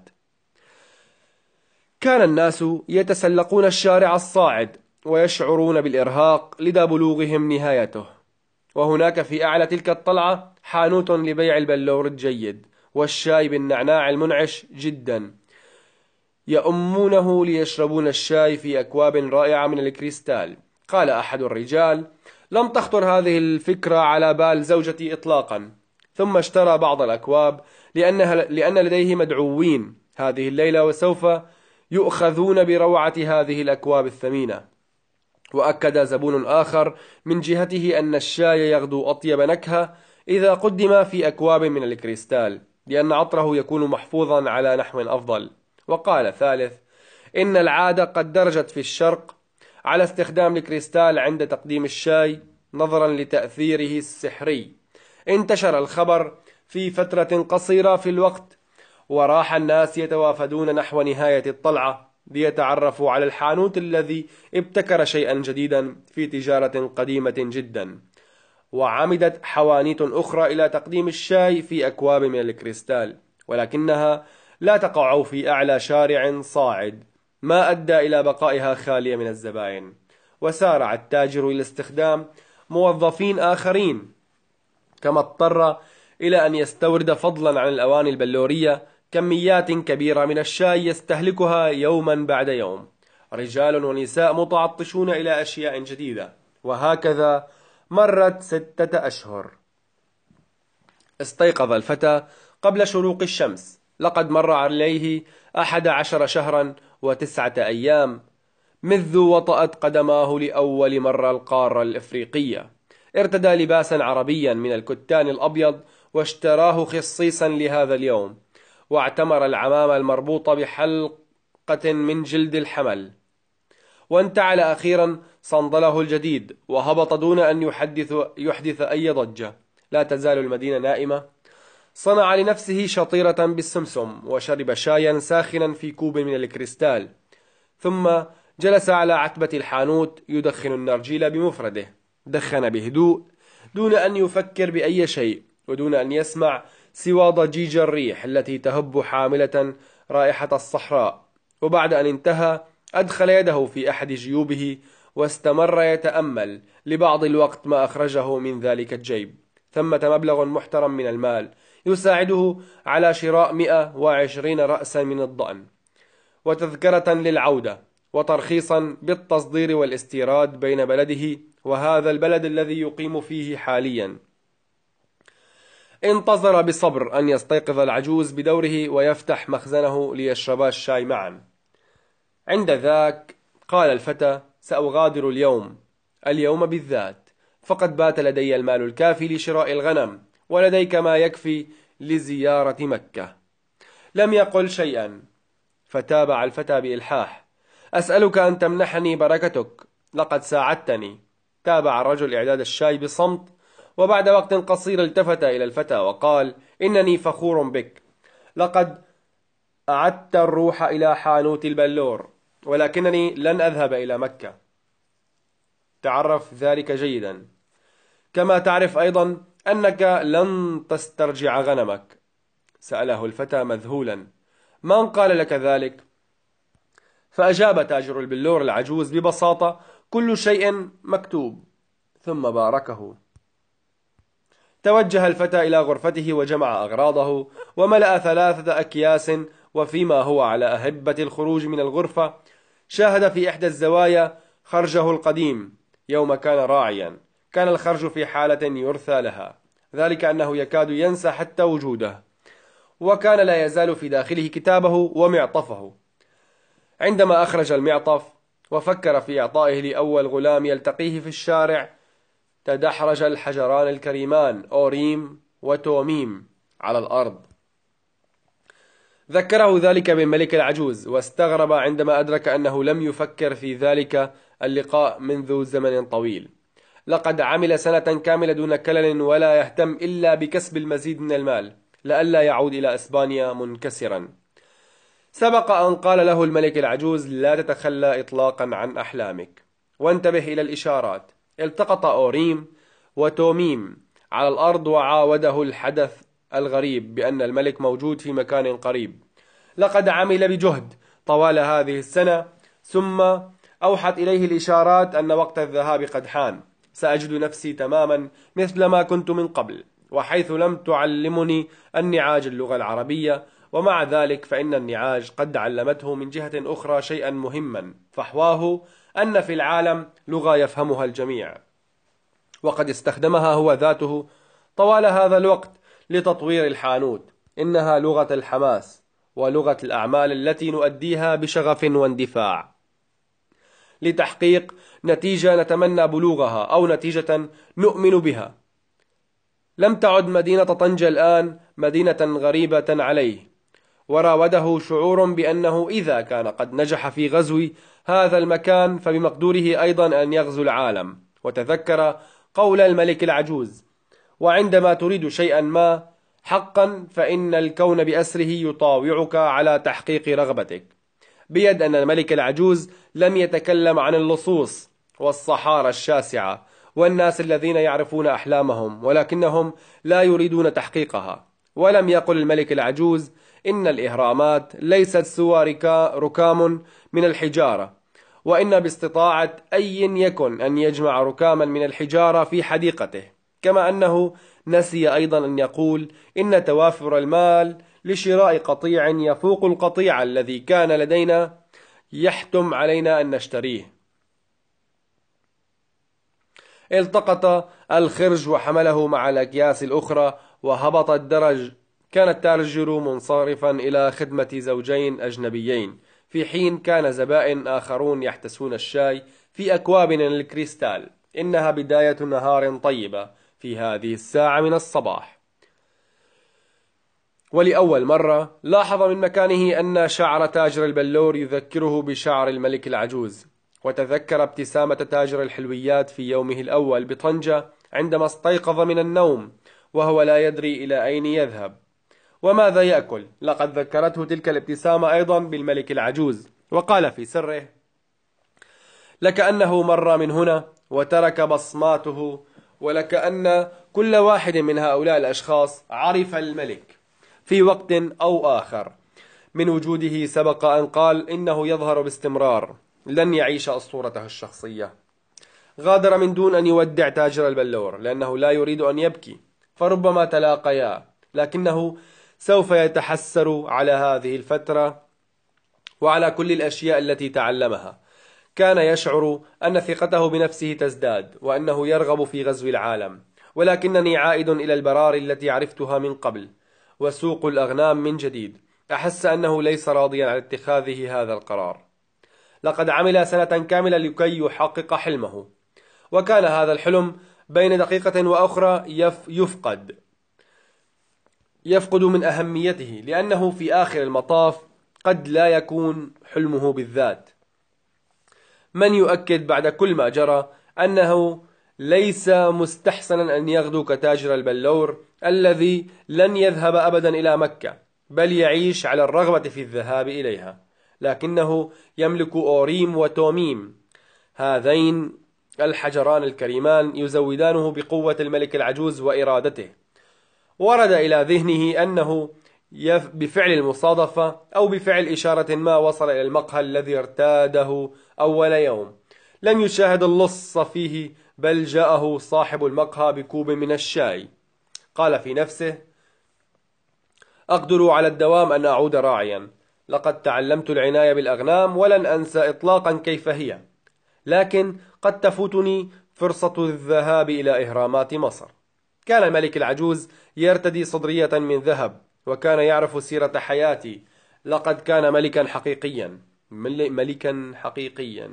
كان الناس يتسلقون الشارع الصاعد ويشعرون بالإرهاق لدى بلوغهم نهايته، وهناك في أعلى تلك الطلعة حانوت لبيع البلور الجيد والشاي بالنعناع المنعش جدا. يؤمونه ليشربون الشاي في أكواب رائعة من الكريستال. قال أحد الرجال: لم تخطر هذه الفكرة على بال زوجتي إطلاقا. ثم اشترى بعض الأكواب لأنها لأن لديه مدعوين هذه الليلة، وسوف يؤخذون بروعة هذه الأكواب الثمينة. وأكد زبون آخر من جهته أن الشاي يغدو أطيب نكهة إذا قدم في أكواب من الكريستال، لأن عطره يكون محفوظا على نحو أفضل. وقال ثالث: إن العادة قد درجت في الشرق على استخدام الكريستال عند تقديم الشاي نظرا لتأثيره السحري. انتشر الخبر في فترة قصيرة في الوقت، وراح الناس يتوافدون نحو نهاية الطلعة ليتعرفوا على الحانوت الذي ابتكر شيئا جديدا في تجارة قديمة جدا. وعمدت حوانيت أخرى إلى تقديم الشاي في أكواب من الكريستال، ولكنها لا تقع في أعلى شارع صاعد، ما أدى إلى بقائها خالية من الزبائن. وسارع التاجر إلى استخدام موظفين آخرين، كما اضطر إلى أن يستورد فضلا عن الأواني البلورية كميات كبيرة من الشاي يستهلكها يوما بعد يوم، رجال ونساء متعطشون إلى أشياء جديدة. وهكذا مرت ستة أشهر. استيقظ الفتى قبل شروق الشمس. لقد مر عليه أحد عشر شهرا وتسعة أيام منذ وطأت قدماه لأول مرة القارة الإفريقية. ارتدى لباسا عربيا من الكتان الأبيض واشتراه خصيصا لهذا اليوم، واعتمر العمامة المربوطة بحلقة من جلد الحمل، وانتعل أخيرا صندله الجديد وهبط دون أن يحدث, يحدث أي ضجة. لا تزال المدينة نائمة. صنع لنفسه شطيرة بالسمسم وشرب شايا ساخنا في كوب من الكريستال، ثم جلس على عتبة الحانوت يدخن النرجيل بمفرده. دخن بهدوء دون أن يفكر بأي شيء، ودون أن يسمع سوى ضجيج الريح التي تهب حاملة رائحة الصحراء. وبعد أن انتهى أدخل يده في أحد جيوبه واستمر يتأمل لبعض الوقت ما أخرجه من ذلك الجيب. ثمة مبلغ محترم من المال يساعده على شراء مئة وعشرين رأسا من الضأن، وتذكرة للعودة، وترخيصا بالتصدير والاستيراد بين بلده وهذا البلد الذي يقيم فيه حاليا. انتظر بصبر أن يستيقظ العجوز بدوره ويفتح مخزنه ليشربا الشاي معا. عند ذاك قال الفتى: سأغادر اليوم، اليوم بالذات، فقد بات لدي المال الكافي لشراء الغنم، ولديك ما يكفي لزيارة مكة. لم يقل شيئا، فتابع الفتى بإلحاح: أسألك أن تمنحني بركتك، لقد ساعدتني. تابع الرجل إعداد الشاي بصمت، وبعد وقت قصير التفت إلى الفتى وقال: إنني فخور بك، لقد أعدت الروح إلى حانوت البلور، ولكنني لن أذهب إلى مكة. تعرف ذلك جيدا، كما تعرف أيضا أنك لن تسترجع غنمك. سأله الفتى مذهولا: من قال لك ذلك؟ فأجاب تاجر البلور العجوز ببساطة: كل شيء مكتوب. ثم باركه. توجه الفتى إلى غرفته وجمع أغراضه وملأ ثلاثة أكياس، وفيما هو على أهبة الخروج من الغرفة شاهد في إحدى الزوايا خرجه القديم يوم كان راعيا. كان الخرج في حالة يرثى لها، ذلك أنه يكاد ينسى حتى وجوده، وكان لا يزال في داخله كتابه ومعطفه. عندما أخرج المعطف وفكر في إعطائه لأول غلام يلتقيه في الشارع، تدحرج الحجران الكريمان أوريم وتوميم على الأرض. ذكره ذلك بالملك العجوز، واستغرب عندما أدرك أنه لم يفكر في ذلك اللقاء منذ زمن طويل. لقد عمل سنة كاملة دون كلل ولا يهتم إلا بكسب المزيد من المال لئلا يعود إلى إسبانيا منكسرا. سبق أن قال له الملك العجوز: لا تتخلى إطلاقا عن أحلامك، وانتبه إلى الإشارات. التقط أوريم وتوميم على الأرض وعاوده الحدث الغريب بأن الملك موجود في مكان قريب. لقد عمل بجهد طوال هذه السنة، ثم أوحت إليه الإشارات أن وقت الذهاب قد حان. سأجد نفسي تماما مثل ما كنت من قبل، وحيث لم تعلمني النعاج اللغة العربية، ومع ذلك فإن النعاج قد علمته من جهة أخرى شيئا مهما، فحواه أن في العالم لغة يفهمها الجميع، وقد استخدمها هو ذاته طوال هذا الوقت لتطوير الحانوت. إنها لغة الحماس ولغة الأعمال التي نؤديها بشغف واندفاع لتحقيق نتيجة نتمنى بلوغها أو نتيجة نؤمن بها. لم تعد مدينة طنجة الآن مدينة غريبة عليه، وراوده شعور بأنه إذا كان قد نجح في غزو هذا المكان فبمقدوره أيضا أن يغزو العالم. وتذكر قول الملك العجوز: وعندما تريد شيئا ما حقا فإن الكون بأسره يطاوعك على تحقيق رغبتك. بيد أن الملك العجوز لم يتكلم عن اللصوص والصحارى الشاسعة والناس الذين يعرفون أحلامهم ولكنهم لا يريدون تحقيقها، ولم يقل الملك العجوز إن الإهرامات ليست سوى ركام من الحجارة، وإن باستطاعة أي يكن أن يجمع ركاما من الحجارة في حديقته، كما أنه نسي أيضا أن يقول إن توافر المال لشراء قطيع يفوق القطيع الذي كان لدينا يحتم علينا أن نشتريه. التقط الخرج وحمله مع الأكياس الأخرى وهبط الدرج. كان التاجر منصرفا إلى خدمة زوجين أجنبيين، في حين كان زبائن آخرون يحتسون الشاي في أكواب من الكريستال. إنها بداية نهار طيبة في هذه الساعة من الصباح. ولأول مرة لاحظ من مكانه أن شعر تاجر البلور يذكره بشعر الملك العجوز، وتذكر ابتسامة تاجر الحلويات في يومه الأول بطنجة عندما استيقظ من النوم وهو لا يدري إلى أين يذهب وماذا يأكل. لقد ذكرته تلك الابتسامة أيضا بالملك العجوز، وقال في سره: لكأنه مر من هنا وترك بصماته، ولكأن كل واحد من هؤلاء الأشخاص عرف الملك في وقت أو آخر من وجوده. سبق أن قال إنه يظهر باستمرار، لن يعيش أسطورته الشخصية. غادر من دون أن يودع تاجر البلور لأنه لا يريد أن يبكي، فربما تلاقيا، لكنه سوف يتحسر على هذه الفترة وعلى كل الأشياء التي تعلمها. كان يشعر أن ثقته بنفسه تزداد وأنه يرغب في غزو العالم. ولكنني عائد إلى البراري التي عرفتها من قبل وسوق الأغنام من جديد. أحس أنه ليس راضيا على اتخاذه هذا القرار. لقد عمل سنة كاملة لكي يحقق حلمه، وكان هذا الحلم بين دقيقة وأخرى يفقد يفقد من أهميته، لأنه في آخر المطاف قد لا يكون حلمه بالذات. من يؤكد بعد كل ما جرى أنه ليس مستحسنا أن يغدو كتاجر البلور الذي لن يذهب أبدا إلى مكة، بل يعيش على الرغبة في الذهاب إليها، لكنه يملك أوريم وتوميم، هذين الحجران الكريمان يزودانه بقوة الملك العجوز وإرادته. ورد إلى ذهنه أنه بفعل المصادفة أو بفعل إشارة ما وصل إلى المقهى الذي ارتاده أول يوم. لم يشاهد اللص فيه، بل جاءه صاحب المقهى بكوب من الشاي. قال في نفسه: أقدر على الدوام أن أعود راعيا. لقد تعلمت العناية بالأغنام ولن أنسى إطلاقا كيف هي، لكن قد تفوتني فرصة الذهاب إلى إهرامات مصر. كان الملك العجوز يرتدي صدرية من ذهب، وكان يعرف سيرة حياتي. لقد كان ملكا حقيقيا ملكا حقيقيا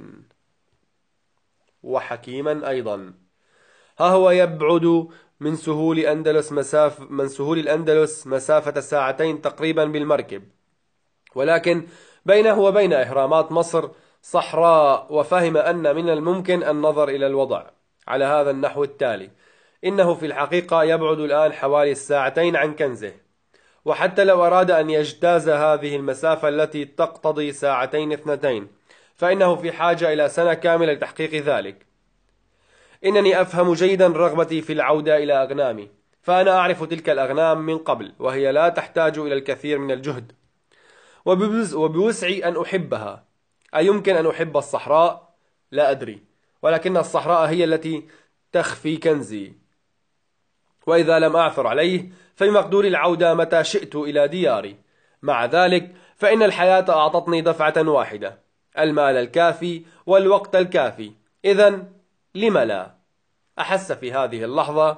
وحكيما أيضا. ها هو يبعد من سهول أندلس مساف من سهول الأندلس مسافة ساعتين تقريبا بالمركب، ولكن بينه وبين إهرامات مصر صحراء. وفهم أن من الممكن النظر إلى الوضع على هذا النحو التالي: إنه في الحقيقة يبعد الآن حوالي الساعتين عن كنزه، وحتى لو أراد أن يجتاز هذه المسافة التي تقتضي ساعتين اثنتين فإنه في حاجة إلى سنة كاملة لتحقيق ذلك. إنني أفهم جيدا رغبتي في العودة إلى أغنامي، فأنا أعرف تلك الأغنام من قبل، وهي لا تحتاج إلى الكثير من الجهد، وبوسعي أن أحبها. أيمكن أن أحب الصحراء؟ لا أدري، ولكن الصحراء هي التي تخفي كنزي، وإذا لم أعثر عليه فبمقدور العودة متى شئت إلى دياري. مع ذلك فإن الحياة أعطتني دفعة واحدة: المال الكافي والوقت الكافي. إذن لم لا؟ أحس في هذه اللحظة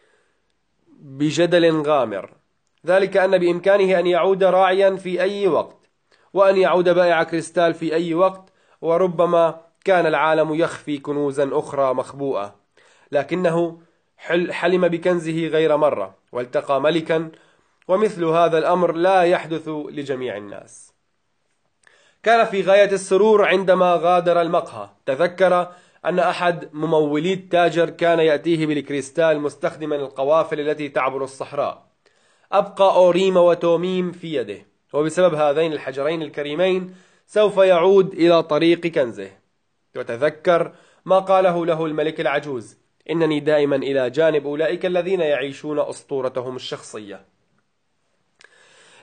بجدل غامر، ذلك أن بإمكانه أن يعود راعيا في أي وقت، وأن يعود بائع كريستال في أي وقت، وربما كان العالم يخفي كنوزا أخرى مخبوءة. لكنه حلم بكنزه غير مرة والتقى ملكا، ومثل هذا الأمر لا يحدث لجميع الناس. كان في غاية السرور عندما غادر المقهى. تذكر أن أحد ممولي التاجر كان يأتيه بالكريستال مستخدما القوافل التي تعبر الصحراء. أبقى أوريم وتوميم في يده، وبسبب هذين الحجرين الكريمين سوف يعود إلى طريق كنزه. وتذكر ما قاله له الملك العجوز: إنني دائما إلى جانب أولئك الذين يعيشون أسطورتهم الشخصية.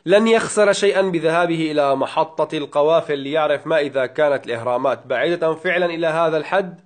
لن يخسر شيئا بذهابه إلى محطة القوافل ليعرف ما إذا كانت الإهرامات بعيدة فعلا إلى هذا الحد.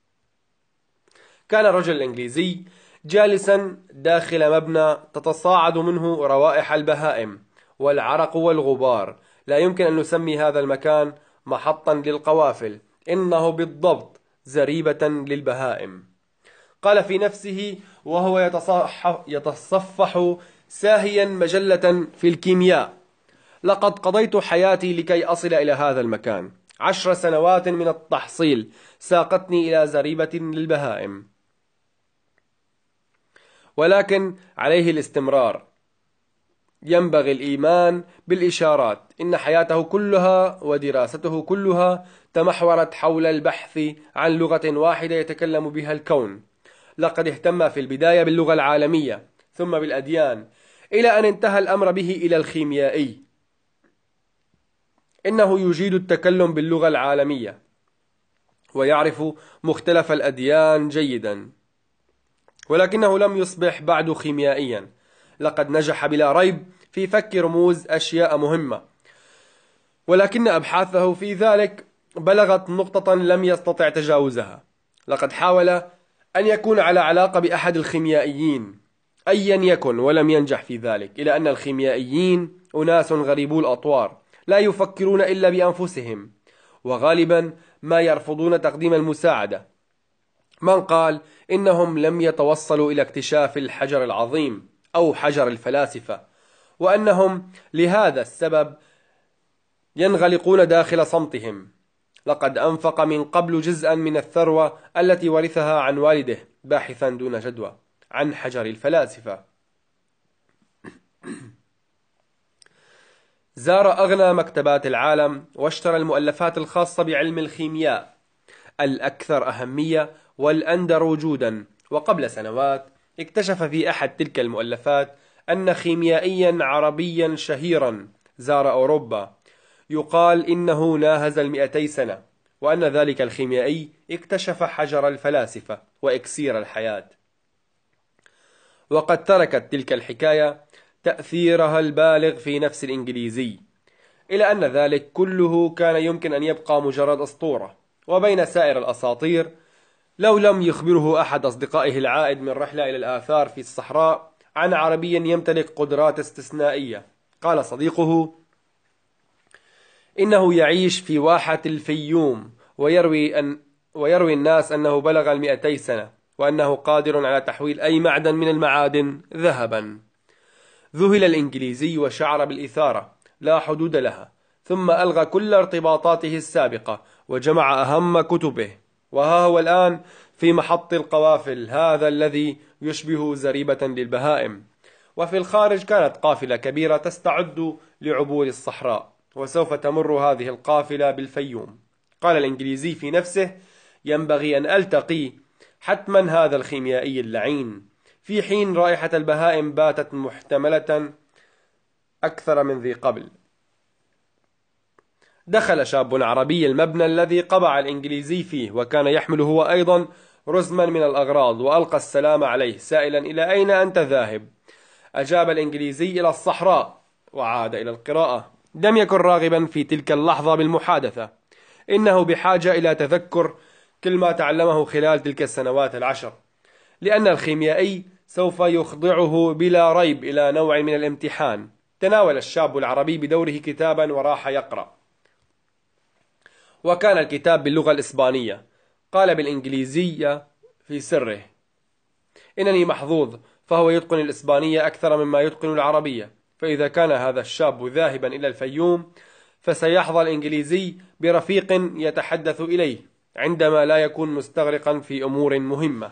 كان الرجل الإنجليزي جالسا داخل مبنى تتصاعد منه روائح البهائم والعرق والغبار. لا يمكن أن نسمي هذا المكان محطا للقوافل، إنه بالضبط زريبة للبهائم. قال في نفسه وهو يتصفح, يتصفح ساهيا مجلة في الكيمياء: لقد قضيت حياتي لكي أصل إلى هذا المكان. عشر سنوات من التحصيل ساقتني إلى زريبة للبهائم. ولكن عليه الاستمرار. ينبغي الإيمان بالإشارات. إن حياته كلها ودراسته كلها تمحورت حول البحث عن لغة واحدة يتكلم بها الكون. لقد اهتم في البداية باللغة العالمية ثم بالأديان، إلى أن انتهى الأمر به إلى الخيميائي. إنه يجيد التكلم باللغة العالمية ويعرف مختلف الأديان جيدا، ولكنه لم يصبح بعد خيميائيا. لقد نجح بلا ريب في فك رموز أشياء مهمة، ولكن أبحاثه في ذلك بلغت نقطة لم يستطع تجاوزها. لقد حاول أن يكون على علاقة بأحد الخيميائيين أيا يكن، ولم ينجح في ذلك، إلى أن الخيميائيين أناس غريبو الأطوار لا يفكرون إلا بأنفسهم، وغالبا ما يرفضون تقديم المساعدة. من قال إنهم لم يتوصلوا إلى اكتشاف الحجر العظيم أو حجر الفلاسفة، وأنهم لهذا السبب ينغلقون داخل صمتهم؟ لقد أنفق من قبل جزءا من الثروة التي ورثها عن والده باحثا دون جدوى عن حجر الفلاسفة. زار أغنى مكتبات العالم واشترى المؤلفات الخاصة بعلم الخيمياء الأكثر أهمية والأندر وجودا. وقبل سنوات اكتشف في أحد تلك المؤلفات أن خيميائيا عربيا شهيرا زار أوروبا يقال إنه ناهز المئتي سنة، وأن ذلك الخيميائي اكتشف حجر الفلاسفة وإكسير الحياة. وقد تركت تلك الحكاية تأثيرها البالغ في نفس الإنجليزي، إلى أن ذلك كله كان يمكن أن يبقى مجرد أسطورة. وبين سائر الأساطير، لو لم يخبره أحد أصدقائه العائد من رحلة إلى الآثار في الصحراء عن عربي يمتلك قدرات استثنائية، قال صديقه إنه يعيش في واحة الفيوم ويروي, أن ويروي الناس أنه بلغ المئتي سنة، وأنه قادر على تحويل أي معدن من المعادن ذهبا. ذهل الإنجليزي وشعر بالإثارة لا حدود لها، ثم ألغى كل ارتباطاته السابقة وجمع أهم كتبه، وها هو الآن في محط القوافل، هذا الذي يشبه زريبة للبهائم. وفي الخارج كانت قافلة كبيرة تستعد لعبور الصحراء، وسوف تمر هذه القافلة بالفيوم. قال الإنجليزي في نفسه: ينبغي أن ألتقي حتما هذا الخيميائي اللعين، في حين رائحة البهائم باتت محتملة أكثر من ذي قبل. دخل شاب عربي المبنى الذي قبع الإنجليزي فيه، وكان يحمل هو أيضا رزما من الأغراض، وألقى السلام عليه سائلا: إلى أين أنت ذاهب؟ أجاب الإنجليزي: إلى الصحراء. وعاد إلى القراءة. لم يكن راغبا في تلك اللحظة بالمحادثة، إنه بحاجة إلى تذكر كل ما تعلمه خلال تلك السنوات العشر، لأن الخيميائي سوف يخضعه بلا ريب إلى نوع من الامتحان. تناول الشاب العربي بدوره كتابا وراح يقرأ، وكان الكتاب باللغة الإسبانية. قال بالإنجليزية في سره: إنني محظوظ، فهو يتقن الإسبانية أكثر مما يتقن العربية. فإذا كان هذا الشاب ذاهبا إلى الفيوم، فسيحظى الإنجليزي برفيق يتحدث إليه عندما لا يكون مستغرقا في أمور مهمة.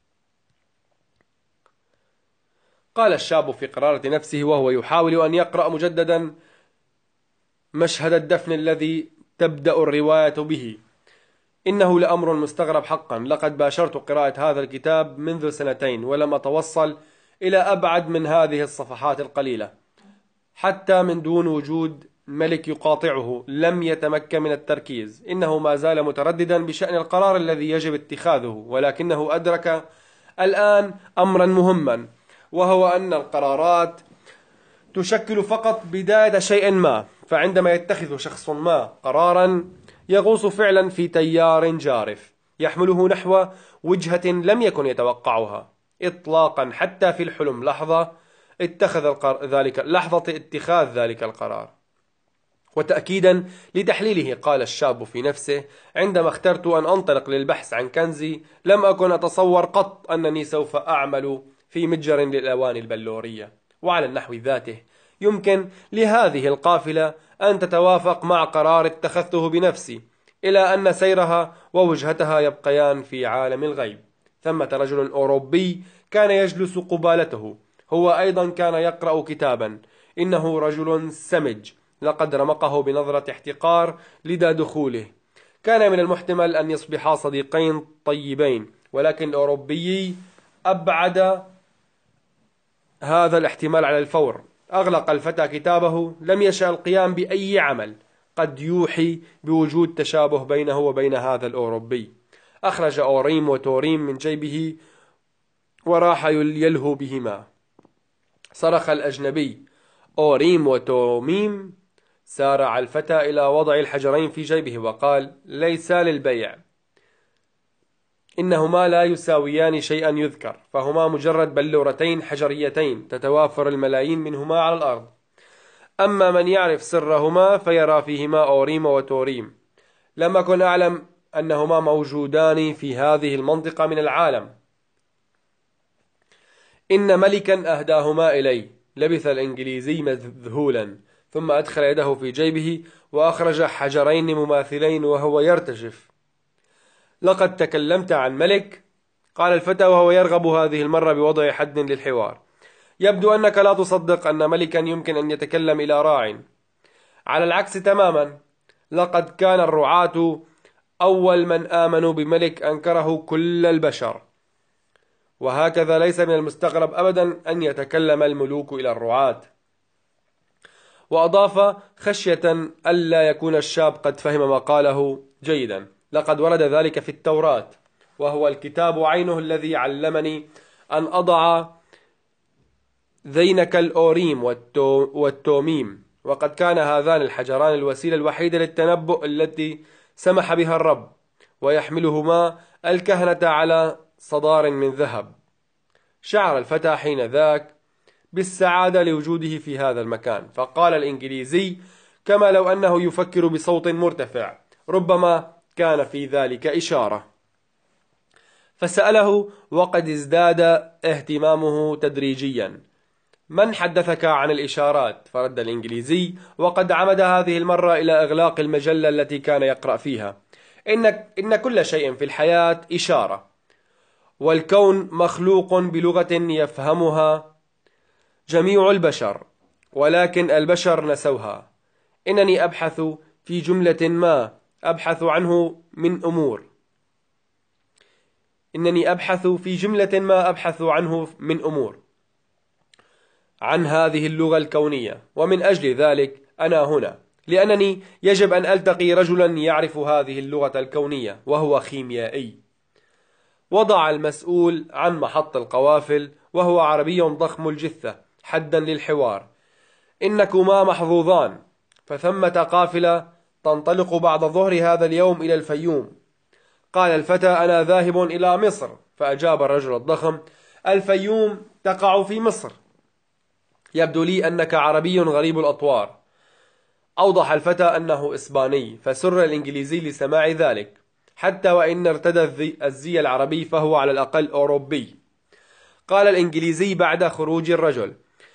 قال الشاب في قرارة نفسه وهو يحاول أن يقرأ مجددا مشهد الدفن الذي تبدأ الرواية به: إنه لأمر مستغرب حقا. لقد باشرت قراءة هذا الكتاب منذ سنتين ولم أتوصل إلى أبعد من هذه الصفحات القليلة. حتى من دون وجود ملك يقاطعه لم يتمكن من التركيز. إنه ما زال مترددا بشأن القرار الذي يجب اتخاذه، ولكنه أدرك الآن أمرا مهما، وهو أن القرارات تشكل فقط بداية شيء ما، فعندما يتخذ شخص ما قرارا يغوص فعلا في تيار جارف يحمله نحو وجهة لم يكن يتوقعها إطلاقا، حتى في الحلم لحظة اتخذ القر... ذلك لحظة اتخاذ ذلك القرار. وتأكيدا لتحليله قال الشاب في نفسه: عندما اخترت أن أنطلق للبحث عن كنزي لم أكن أتصور قط أنني سوف أعمل في متجر للأواني البلورية. وعلى النحو ذاته يمكن لهذه القافلة أن تتوافق مع قرار اتخذته بنفسي، إلى أن سيرها ووجهتها يبقيان في عالم الغيب. ثمة رجل أوروبي كان يجلس قبالته، هو أيضا كان يقرأ كتابا. إنه رجل سمج، لقد رمقه بنظرة احتقار لدى دخوله. كان من المحتمل أن يصبحا صديقين طيبين، ولكن الأوروبي أبعد هذا الاحتمال على الفور. أغلق الفتى كتابه، لم يشأ القيام بأي عمل قد يوحي بوجود تشابه بينه وبين هذا الأوروبي. أخرج أوريم وتوريم من جيبه وراح يلهو بهما. صرخ الأجنبي: أوريم وتوميم! سارع الفتى إلى وضع الحجرين في جيبه وقال: ليسا للبيع، إنهما لا يساويان شيئا يذكر، فهما مجرد بلورتين حجريتين تتوافر الملايين منهما على الأرض. أما من يعرف سرهما فيرى فيهما أوريم وتوريم. لم أكن أعلم أنهما موجودان في هذه المنطقة من العالم. إن ملكا أهداهما إلي. لبث الإنجليزي مذهولا، ثم أدخل يده في جيبه وأخرج حجرين مماثلين وهو يرتجف. لقد تكلمت عن ملك؟ قال الفتى وهو يرغب هذه المرة بوضع حد للحوار. يبدو أنك لا تصدق أن ملكا يمكن أن يتكلم إلى راع. على العكس تماما، لقد كان الرعاة أول من آمنوا بملك أنكره كل البشر، وهكذا ليس من المستغرب أبدا أن يتكلم الملوك إلى الرعاة. وأضاف خشية ألا يكون الشاب قد فهم ما قاله جيدا: لقد ورد ذلك في التوراة، وهو الكتاب عينه الذي علمني أن أضع ذينك الأوريم والتوميم، وقد كان هذان الحجران الوسيلة الوحيدة للتنبؤ التي سمح بها الرب، ويحملهما الكهنة على صدار من ذهب. شعر الفتى حين ذاك بالسعادة لوجوده في هذا المكان، فقال الإنجليزي كما لو أنه يفكر بصوت مرتفع: ربما كان في ذلك إشارة. فسأله وقد ازداد اهتمامه تدريجيا: من حدثك عن الإشارات؟ فرد الإنجليزي وقد عمد هذه المرة إلى إغلاق المجلة التي كان يقرأ فيها: إن, إن كل شيء في الحياة إشارة، والكون مخلوق بلغة يفهمها جميع البشر، ولكن البشر نسوها. إنني أبحث في جملة ما أبحث عنه من أمور إنني أبحث في جملة ما أبحث عنه من أمور عن هذه اللغة الكونية، ومن أجل ذلك أنا هنا، لأنني يجب أن ألتقي رجلا يعرف هذه اللغة الكونية، وهو خيميائي. وضع المسؤول عن محط القوافل، وهو عربي ضخم الجثة، حدا للحوار: إنكما محظوظان، فثمة قافلة تنطلق بعد ظهر هذا اليوم إلى الفيوم. قال الفتى: أنا ذاهب إلى مصر. فأجاب الرجل الضخم: الفيوم تقع في مصر. يبدو لي أنك عربي غريب الأطوار. أوضح الفتى أنه إسباني، فسر الإنجليزي لسماع ذلك. حتى وإن ارتدى الزي العربي فهو على الأقل أوروبي. قال الإنجليزي بعد خروج الرجل: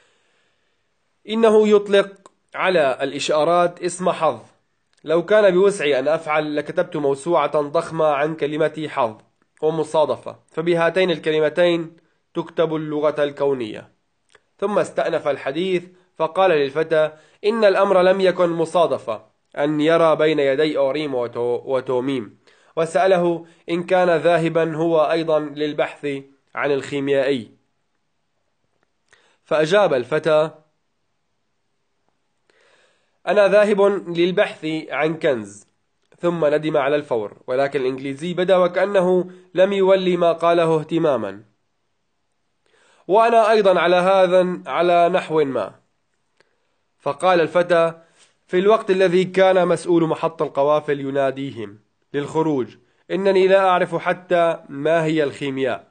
إنه يطلق على الإشارات اسم حظ. لو كان بوسعي أن أفعل لكتبت موسوعة ضخمة عن كلمة حظ ومصادفة، فبهاتين الكلمتين تكتب اللغة الكونية. ثم استأنف الحديث فقال للفتى: إن الأمر لم يكن مصادفة أن يرى بين يدي أوريم وتوميم. وسأله إن كان ذاهبا هو أيضا للبحث عن الخيميائي. فأجاب الفتى: أنا ذاهب للبحث عن كنز. ثم ندم على الفور، ولكن الإنجليزي بدا وكأنه لم يولي ما قاله اهتماما. وأنا أيضا على هذا على نحو ما. فقال الفتى في الوقت الذي كان مسؤول محط القوافل يناديهم للخروج: إنني لا أعرف حتى ما هي الخيمياء.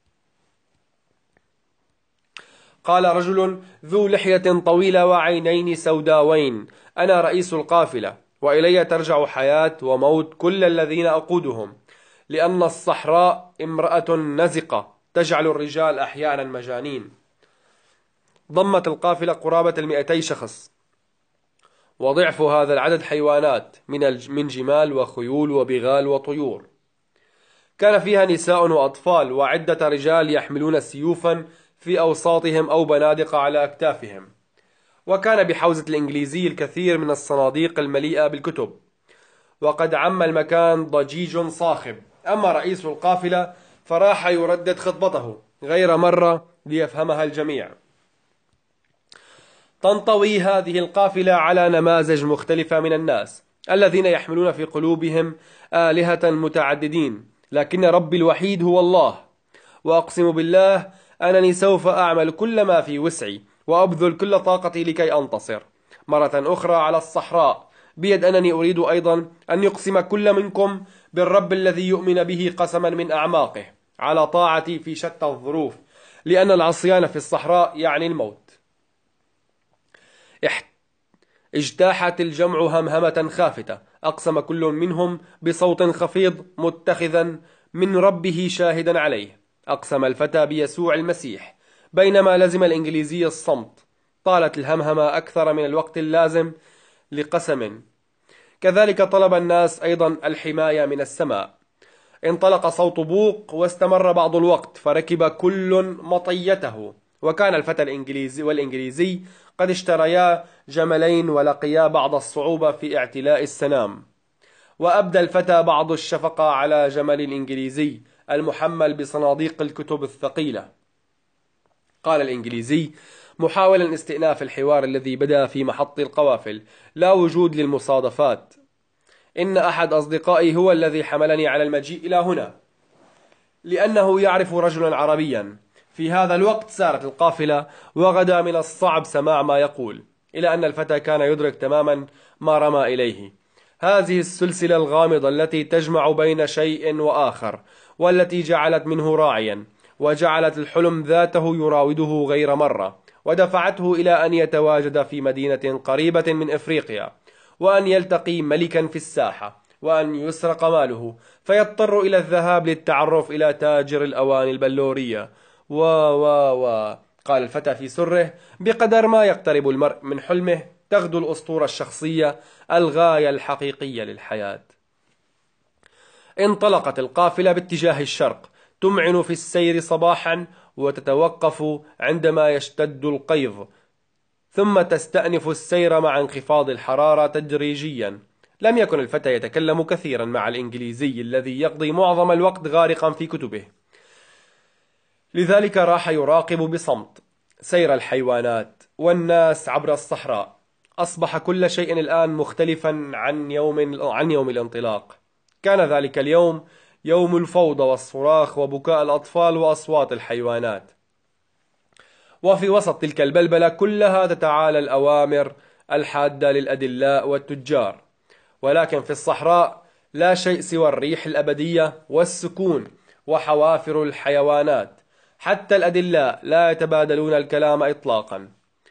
قال رجل ذو لحية طويلة وعينين سوداوين: أنا رئيس القافلة، وإلي ترجع حياة وموت كل الذين أقودهم، لأن الصحراء امرأة نزقة تجعل الرجال أحيانا مجانين. ضمت القافلة قرابة المئتي شخص، وضعف هذا العدد حيوانات من من جمال وخيول وبغال وطيور. كان فيها نساء وأطفال وعدة رجال يحملون سيوفا في أوساطهم أو بنادق على أكتافهم. وكان بحوزة الإنجليزي الكثير من الصناديق المليئة بالكتب، وقد عم المكان ضجيج صاخب. أما رئيس القافلة فراح يردد خطبته غير مرة ليفهمها الجميع. تنطوي هذه القافلة على نماذج مختلفة من الناس الذين يحملون في قلوبهم آلهة متعددين، لكن ربي الوحيد هو الله. وأقسم بالله أنني سوف أعمل كل ما في وسعي وأبذل كل طاقتي لكي أنتصر مرة أخرى على الصحراء، بيد أنني أريد أيضا أن يقسم كل منكم بالرب الذي يؤمن به قسما من أعماقه على طاعتي في شتى الظروف، لأن العصيان في الصحراء يعني الموت. اجتاحت الجمع همهمة خافتة. أقسم كل منهم بصوت خفيض متخذا من ربه شاهدا عليه. أقسم الفتى بيسوع المسيح، بينما لزم الإنجليزي الصمت. طالت الهمهمة أكثر من الوقت اللازم لقسم. كذلك طلب الناس أيضا الحماية من السماء. انطلق صوت بوق واستمر بعض الوقت، فركب كل مطيته. وكان الفتى الإنجليزي والإنجليزي قد اشتريا جملين ولقيا بعض الصعوبة في اعتلاء السنام. وأبدى الفتى بعض الشفقة على جمل الإنجليزي المحمل بصناديق الكتب الثقيلة. قال الإنجليزي محاولا استئناف الحوار الذي بدأ في محط القوافل: لا وجود للمصادفات. إن أحد أصدقائي هو الذي حملني على المجيء إلى هنا، لأنه يعرف رجلا عربيا. في هذا الوقت سارت القافلة، وغدا من الصعب سماع ما يقول، إلى أن الفتى كان يدرك تماما ما رمى إليه. هذه السلسلة الغامضة التي تجمع بين شيء وآخر، والتي جعلت منه راعيا، وجعلت الحلم ذاته يراوده غير مرة، ودفعته إلى أن يتواجد في مدينة قريبة من إفريقيا، وأن يلتقي ملكا في الساحة، وأن يسرق ماله، فيضطر إلى الذهاب للتعرف إلى تاجر الأواني البلورية. و و و قال الفتى في سره: بقدر ما يقترب المرء من حلمه تغدو الأسطورة الشخصية، الغاية الحقيقية للحياة. انطلقت القافلة باتجاه الشرق، تمعن في السير صباحا وتتوقف عندما يشتد القيظ، ثم تستأنف السير مع انخفاض الحرارة تدريجيا. لم يكن الفتى يتكلم كثيرا مع الإنجليزي الذي يقضي معظم الوقت غارقا في كتبه، لذلك راح يراقب بصمت سير الحيوانات والناس عبر الصحراء. أصبح كل شيء الآن مختلفا عن يوم عن يوم الانطلاق. كان ذلك اليوم يوم الفوضى والصراخ وبكاء الأطفال وأصوات الحيوانات. وفي وسط تلك البلبلة كلها تتعالى الأوامر الحادة للأدلاء والتجار. ولكن في الصحراء لا شيء سوى الريح الأبدية والسكون وحوافر الحيوانات. حتى الأدلاء لا يتبادلون الكلام إطلاقا.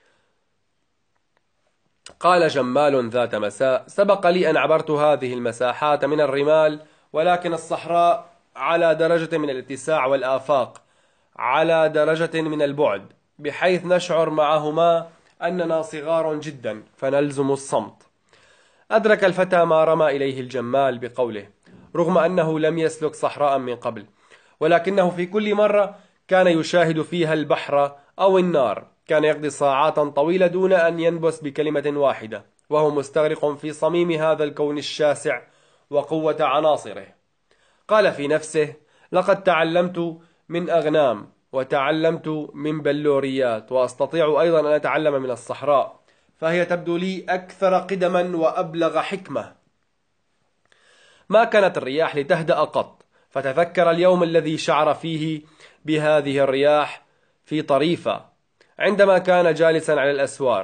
قال جمال ذات مساء: سبق لي أن عبرت هذه المساحات من الرمال، ولكن الصحراء على درجة من الاتساع والآفاق على درجة من البعد، بحيث نشعر معهما أننا صغار جدا فنلزم الصمت. أدرك الفتى ما رمى إليه الجمال بقوله، رغم أنه لم يسلك صحراء من قبل، ولكنه في كل مرة كان يشاهد فيها البحر أو النار. كان يقضي ساعات طويلة دون أن ينبس بكلمة واحدة، وهو مستغرق في صميم هذا الكون الشاسع وقوة عناصره. قال في نفسه: لقد تعلمت من أغنام، وتعلمت من بلوريات، وأستطيع أيضا أن أتعلم من الصحراء، فهي تبدو لي أكثر قدما وأبلغ حكمة. ما كانت الرياح لتهدأ قط، فتذكر اليوم الذي شعر فيه بهذه الرياح في طريفة، عندما كان جالسا على الأسوار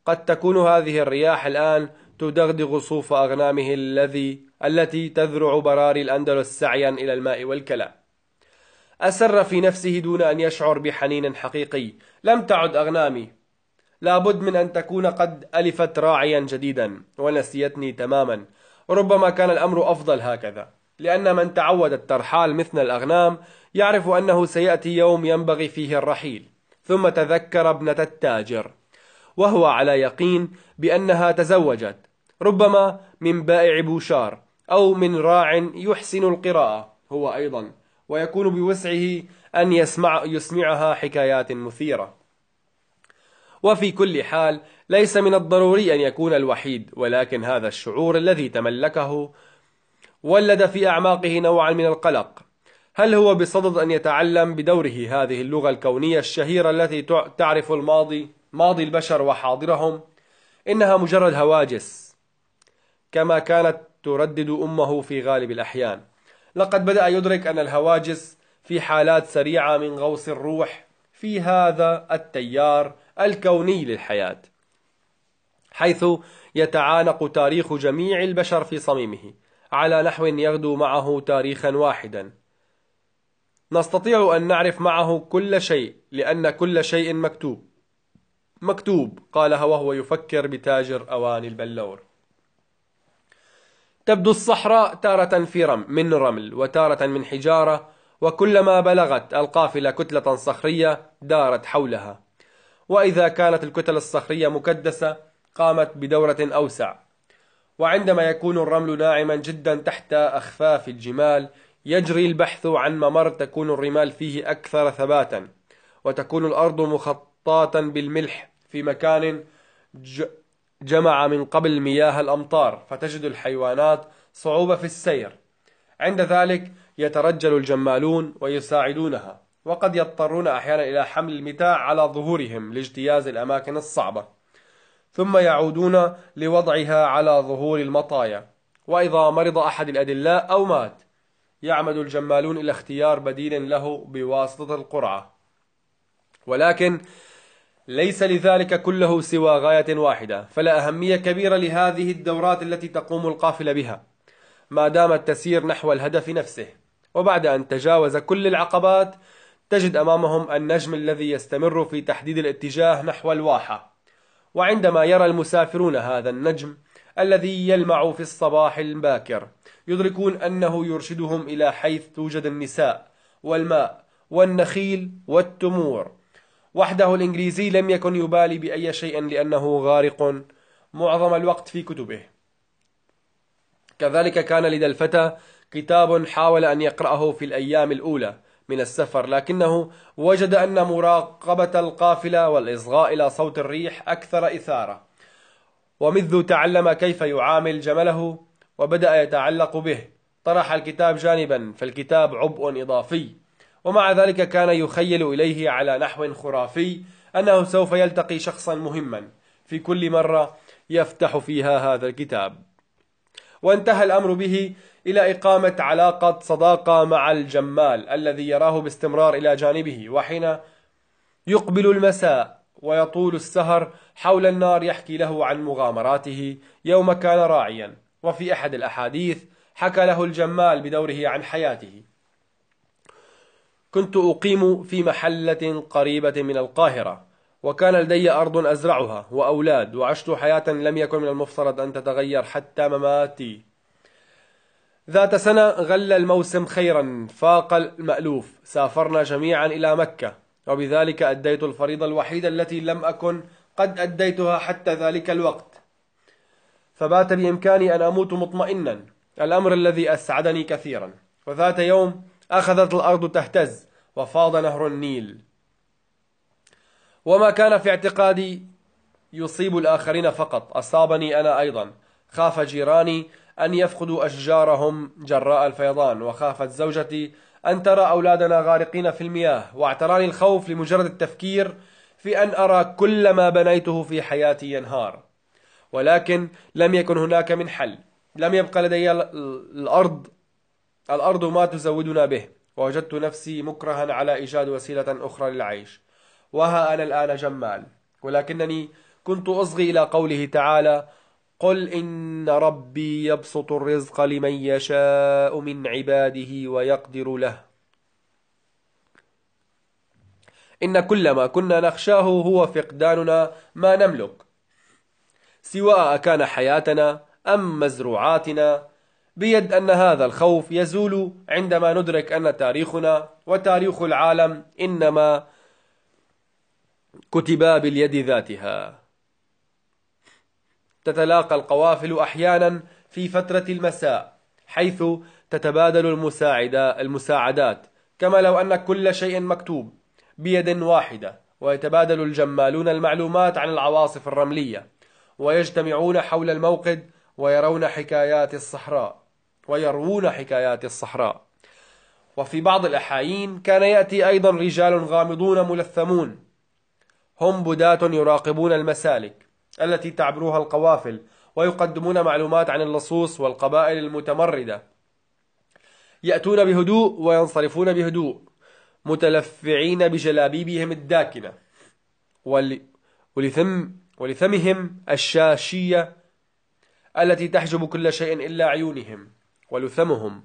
قد تكون هذه الرياح الآن تدغدغ صوف أغنامه الذي التي تذرع براري الأندلس سعيا إلى الماء والكلى. أسر في نفسه دون أن يشعر بحنين حقيقي: لم تعد أغنامي، لابد من أن تكون قد ألفت راعيا جديدا ونسيتني تماما. ربما كان الأمر أفضل هكذا، لأن من تعود الترحال مثل الأغنام يعرف أنه سيأتي يوم ينبغي فيه الرحيل. ثم تذكر ابنة التاجر، وهو على يقين بأنها تزوجت، ربما من بائع بوشار أو من راع يحسن القراءة هو أيضا، ويكون بوسعه أن يسمع يسمعها حكايات مثيرة. وفي كل حال ليس من الضروري أن يكون الوحيد، ولكن هذا الشعور الذي تملكه ولد في أعماقه نوعا من القلق. هل هو بصدد أن يتعلم بدوره هذه اللغة الكونية الشهيرة التي تعرف الماضي ماضي البشر وحاضرهم؟ إنها مجرد هواجس، كما كانت تردد أمه في غالب الأحيان. لقد بدأ يدرك أن الهواجس في حالات سريعة من غوص الروح في هذا التيار الكوني للحياة، حيث يتعانق تاريخ جميع البشر في صميمه على نحو يغدو معه تاريخا واحدا. نستطيع أن نعرف معه كل شيء لأن كل شيء مكتوب مكتوب قالها وهو يفكر بتاجر أواني البلور. تبدو الصحراء تارة في رم من رمل وتارة من حجارة، وكلما بلغت القافلة كتلة صخرية دارت حولها، وإذا كانت الكتل الصخرية مكدسة قامت بدورة أوسع. وعندما يكون الرمل ناعما جدا تحت أخفاف الجمال يجري البحث عن ممر تكون الرمال فيه أكثر ثباتا، وتكون الأرض مخطاة بالملح في مكان جمع من قبل مياه الأمطار، فتجد الحيوانات صعوبة في السير. عند ذلك يترجل الجمالون ويساعدونها، وقد يضطرون أحيانا إلى حمل المتاع على ظهورهم لاجتياز الأماكن الصعبة، ثم يعودون لوضعها على ظهور المطايا. وإذا مرض أحد الأدلاء أو مات يعمد الجمالون إلى اختيار بديل له بواسطة القرعة. ولكن ليس لذلك كله سوى غاية واحدة، فلا أهمية كبيرة لهذه الدورات التي تقوم القافلة بها ما دامت تسير نحو الهدف نفسه. وبعد أن تجاوز كل العقبات تجد أمامهم النجم الذي يستمر في تحديد الاتجاه نحو الواحة. وعندما يرى المسافرون هذا النجم الذي يلمع في الصباح الباكر يدركون أنه يرشدهم إلى حيث توجد النساء والماء والنخيل والتمور. وحده الإنجليزي لم يكن يبالي بأي شيء لأنه غارق معظم الوقت في كتبه. كذلك كان لدى الفتى كتاب حاول أن يقرأه في الأيام الأولى من السفر، لكنه وجد أن مراقبة القافلة والإصغاء إلى صوت الريح أكثر إثارة. ومذ تعلم كيف يعامل جمله وبدأ يتعلق به طرح الكتاب جانبا، فالكتاب عبء إضافي. ومع ذلك كان يخيل إليه على نحو خرافي أنه سوف يلتقي شخصا مهما في كل مرة يفتح فيها هذا الكتاب. وانتهى الأمر به إلى إقامة علاقة صداقة مع الجمال الذي يراه باستمرار إلى جانبه، وحين يقبل المساء ويطول السهر حول النار يحكي له عن مغامراته يوم كان راعيا. وفي أحد الأحاديث حكى له الجمال بدوره عن حياته: كنت أقيم في محلة قريبة من القاهرة، وكان لدي أرض أزرعها وأولاد، وعشت حياة لم يكن من المفترض أن تتغير حتى مماتي. ذات سنة غل الموسم خيرا فاق المألوف، سافرنا جميعا إلى مكة، وبذلك أديت الفريضة الوحيدة التي لم أكن قد أديتها حتى ذلك الوقت، فبات بإمكاني أن أموت مطمئنا، الأمر الذي أسعدني كثيرا. وذات يوم أخذت الأرض تهتز وفاض نهر النيل، وما كان في اعتقادي يصيب الآخرين فقط أصابني أنا أيضا. خاف جيراني أن يفقدوا أشجارهم جراء الفيضان، وخافت زوجتي أن ترى أولادنا غارقين في المياه، واعتراني الخوف لمجرد التفكير في أن أرى كل ما بنيته في حياتي ينهار. ولكن لم يكن هناك من حل، لم يبقى لدي الأرض الأرض ما تزودنا به، ووجدت نفسي مكرها على إيجاد وسيلة أخرى للعيش. وها أنا الآن جمال، ولكنني كنت أصغي إلى قوله تعالى: قل إن ربي يبسط الرزق لمن يشاء من عباده ويقدر له. إن كل ما كنا نخشاه هو فقداننا ما نملك، سواء أكان حياتنا أم مزروعاتنا، بيد أن هذا الخوف يزول عندما ندرك أن تاريخنا وتاريخ العالم إنما كتبا باليد ذاتها. تتلاقى القوافل أحيانا في فترة المساء، حيث تتبادل المساعدات كما لو أن كل شيء مكتوب بيد واحدة، ويتبادل الجمالون المعلومات عن العواصف الرملية، ويجتمعون حول الموقد ويرون حكايات الصحراء ويروون حكايات الصحراء. وفي بعض الأحايين كان يأتي أيضا رجال غامضون ملثمون، هم بداة يراقبون المسالك التي تعبرها القوافل، ويقدمون معلومات عن اللصوص والقبائل المتمردة. يأتون بهدوء وينصرفون بهدوء، متلفعين بجلابيبهم الداكنة ولثم ولثمهم الشاشية التي تحجب كل شيء إلا عيونهم ولثمهم.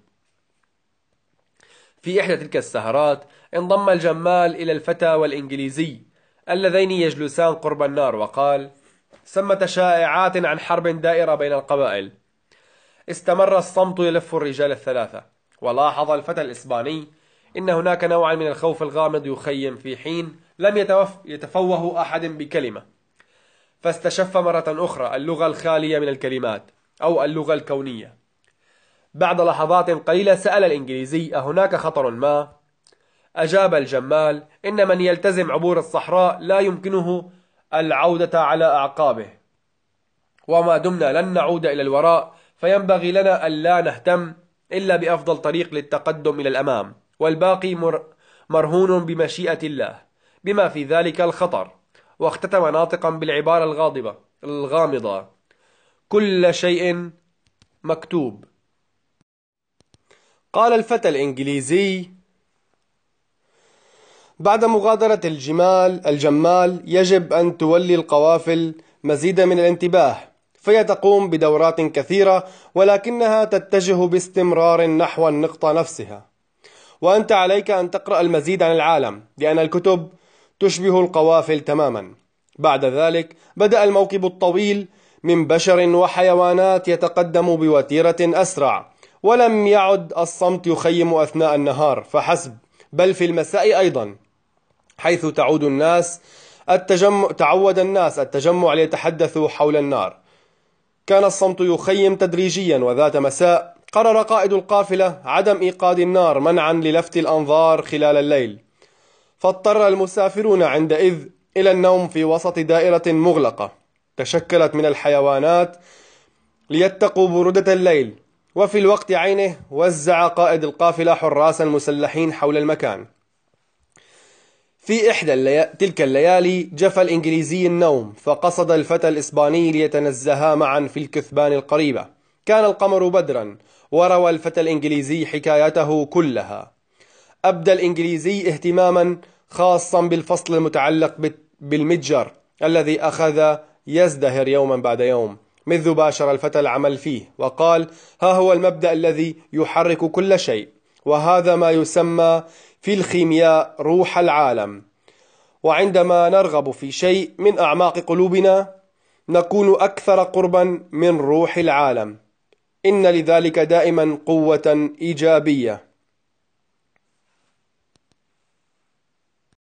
في إحدى تلك السهرات انضم الجمال إلى الفتى والإنجليزي اللذين يجلسان قرب النار، وقال: ثمة شائعات عن حرب دائرة بين القبائل. استمر الصمت يلف الرجال الثلاثة، ولاحظ الفتى الإسباني إن هناك نوعا من الخوف الغامض يخيم في حين لم يتفوه أحد بكلمة، فاستشف مرة أخرى اللغة الخالية من الكلمات أو اللغة الكونية. بعد لحظات قليلة سأل الإنجليزي: أهناك خطر ما؟ أجاب الجمال: إن من يلتزم عبور الصحراء لا يمكنه العودة على أعقابه، وما دمنا لن نعود إلى الوراء فينبغي لنا ألا نهتم إلا بأفضل طريق للتقدم إلى الأمام، والباقي مرهون بمشيئة الله بما في ذلك الخطر. واختتم ناطقا بالعبارة الغاضبة الغامضة: كل شيء مكتوب. قال الفتى الإنجليزي: بعد مغادرة الجمال الجمال يجب أن تولي القوافل مزيدا من الانتباه، فهي تقوم بدورات كثيرة ولكنها تتجه باستمرار نحو النقطة نفسها، وأنت عليك أن تقرأ المزيد عن العالم، لأن الكتب تشبه القوافل تماما. بعد ذلك بدأ الموكب الطويل من بشر وحيوانات يتقدم بوتيرة أسرع، ولم يعد الصمت يخيم أثناء النهار فحسب، بل في المساء أيضا، حيث تعود الناس التجمع تعود الناس التجمع ليتحدثوا حول النار. كان الصمت يخيم تدريجيا، وذات مساء قرر قائد القافلة عدم إيقاد النار منعا للفت الأنظار خلال الليل، فاضطر المسافرون عندئذ إلى النوم في وسط دائرة مغلقة تشكلت من الحيوانات ليتقوا برودة الليل. وفي الوقت عينه وزع قائد القافلة حراسا مسلحين حول المكان. في إحدى اللي... تلك الليالي جفى الإنجليزي النوم، فقصد الفتى الإسباني ليتنزها معا في الكثبان القريبة. كان القمر بدرا، وروى الفتى الإنجليزي حكايته كلها. أبدى الإنجليزي اهتماما خاصا بالفصل المتعلق بالمتجر الذي أخذ يزدهر يوما بعد يوم، منذ باشر الفتى العمل فيه، وقال: ها هو المبدأ الذي يحرك كل شيء، وهذا ما يسمى في الخيمياء روح العالم. وعندما نرغب في شيء من أعماق قلوبنا نكون أكثر قربا من روح العالم. إن لذلك دائما قوة إيجابية.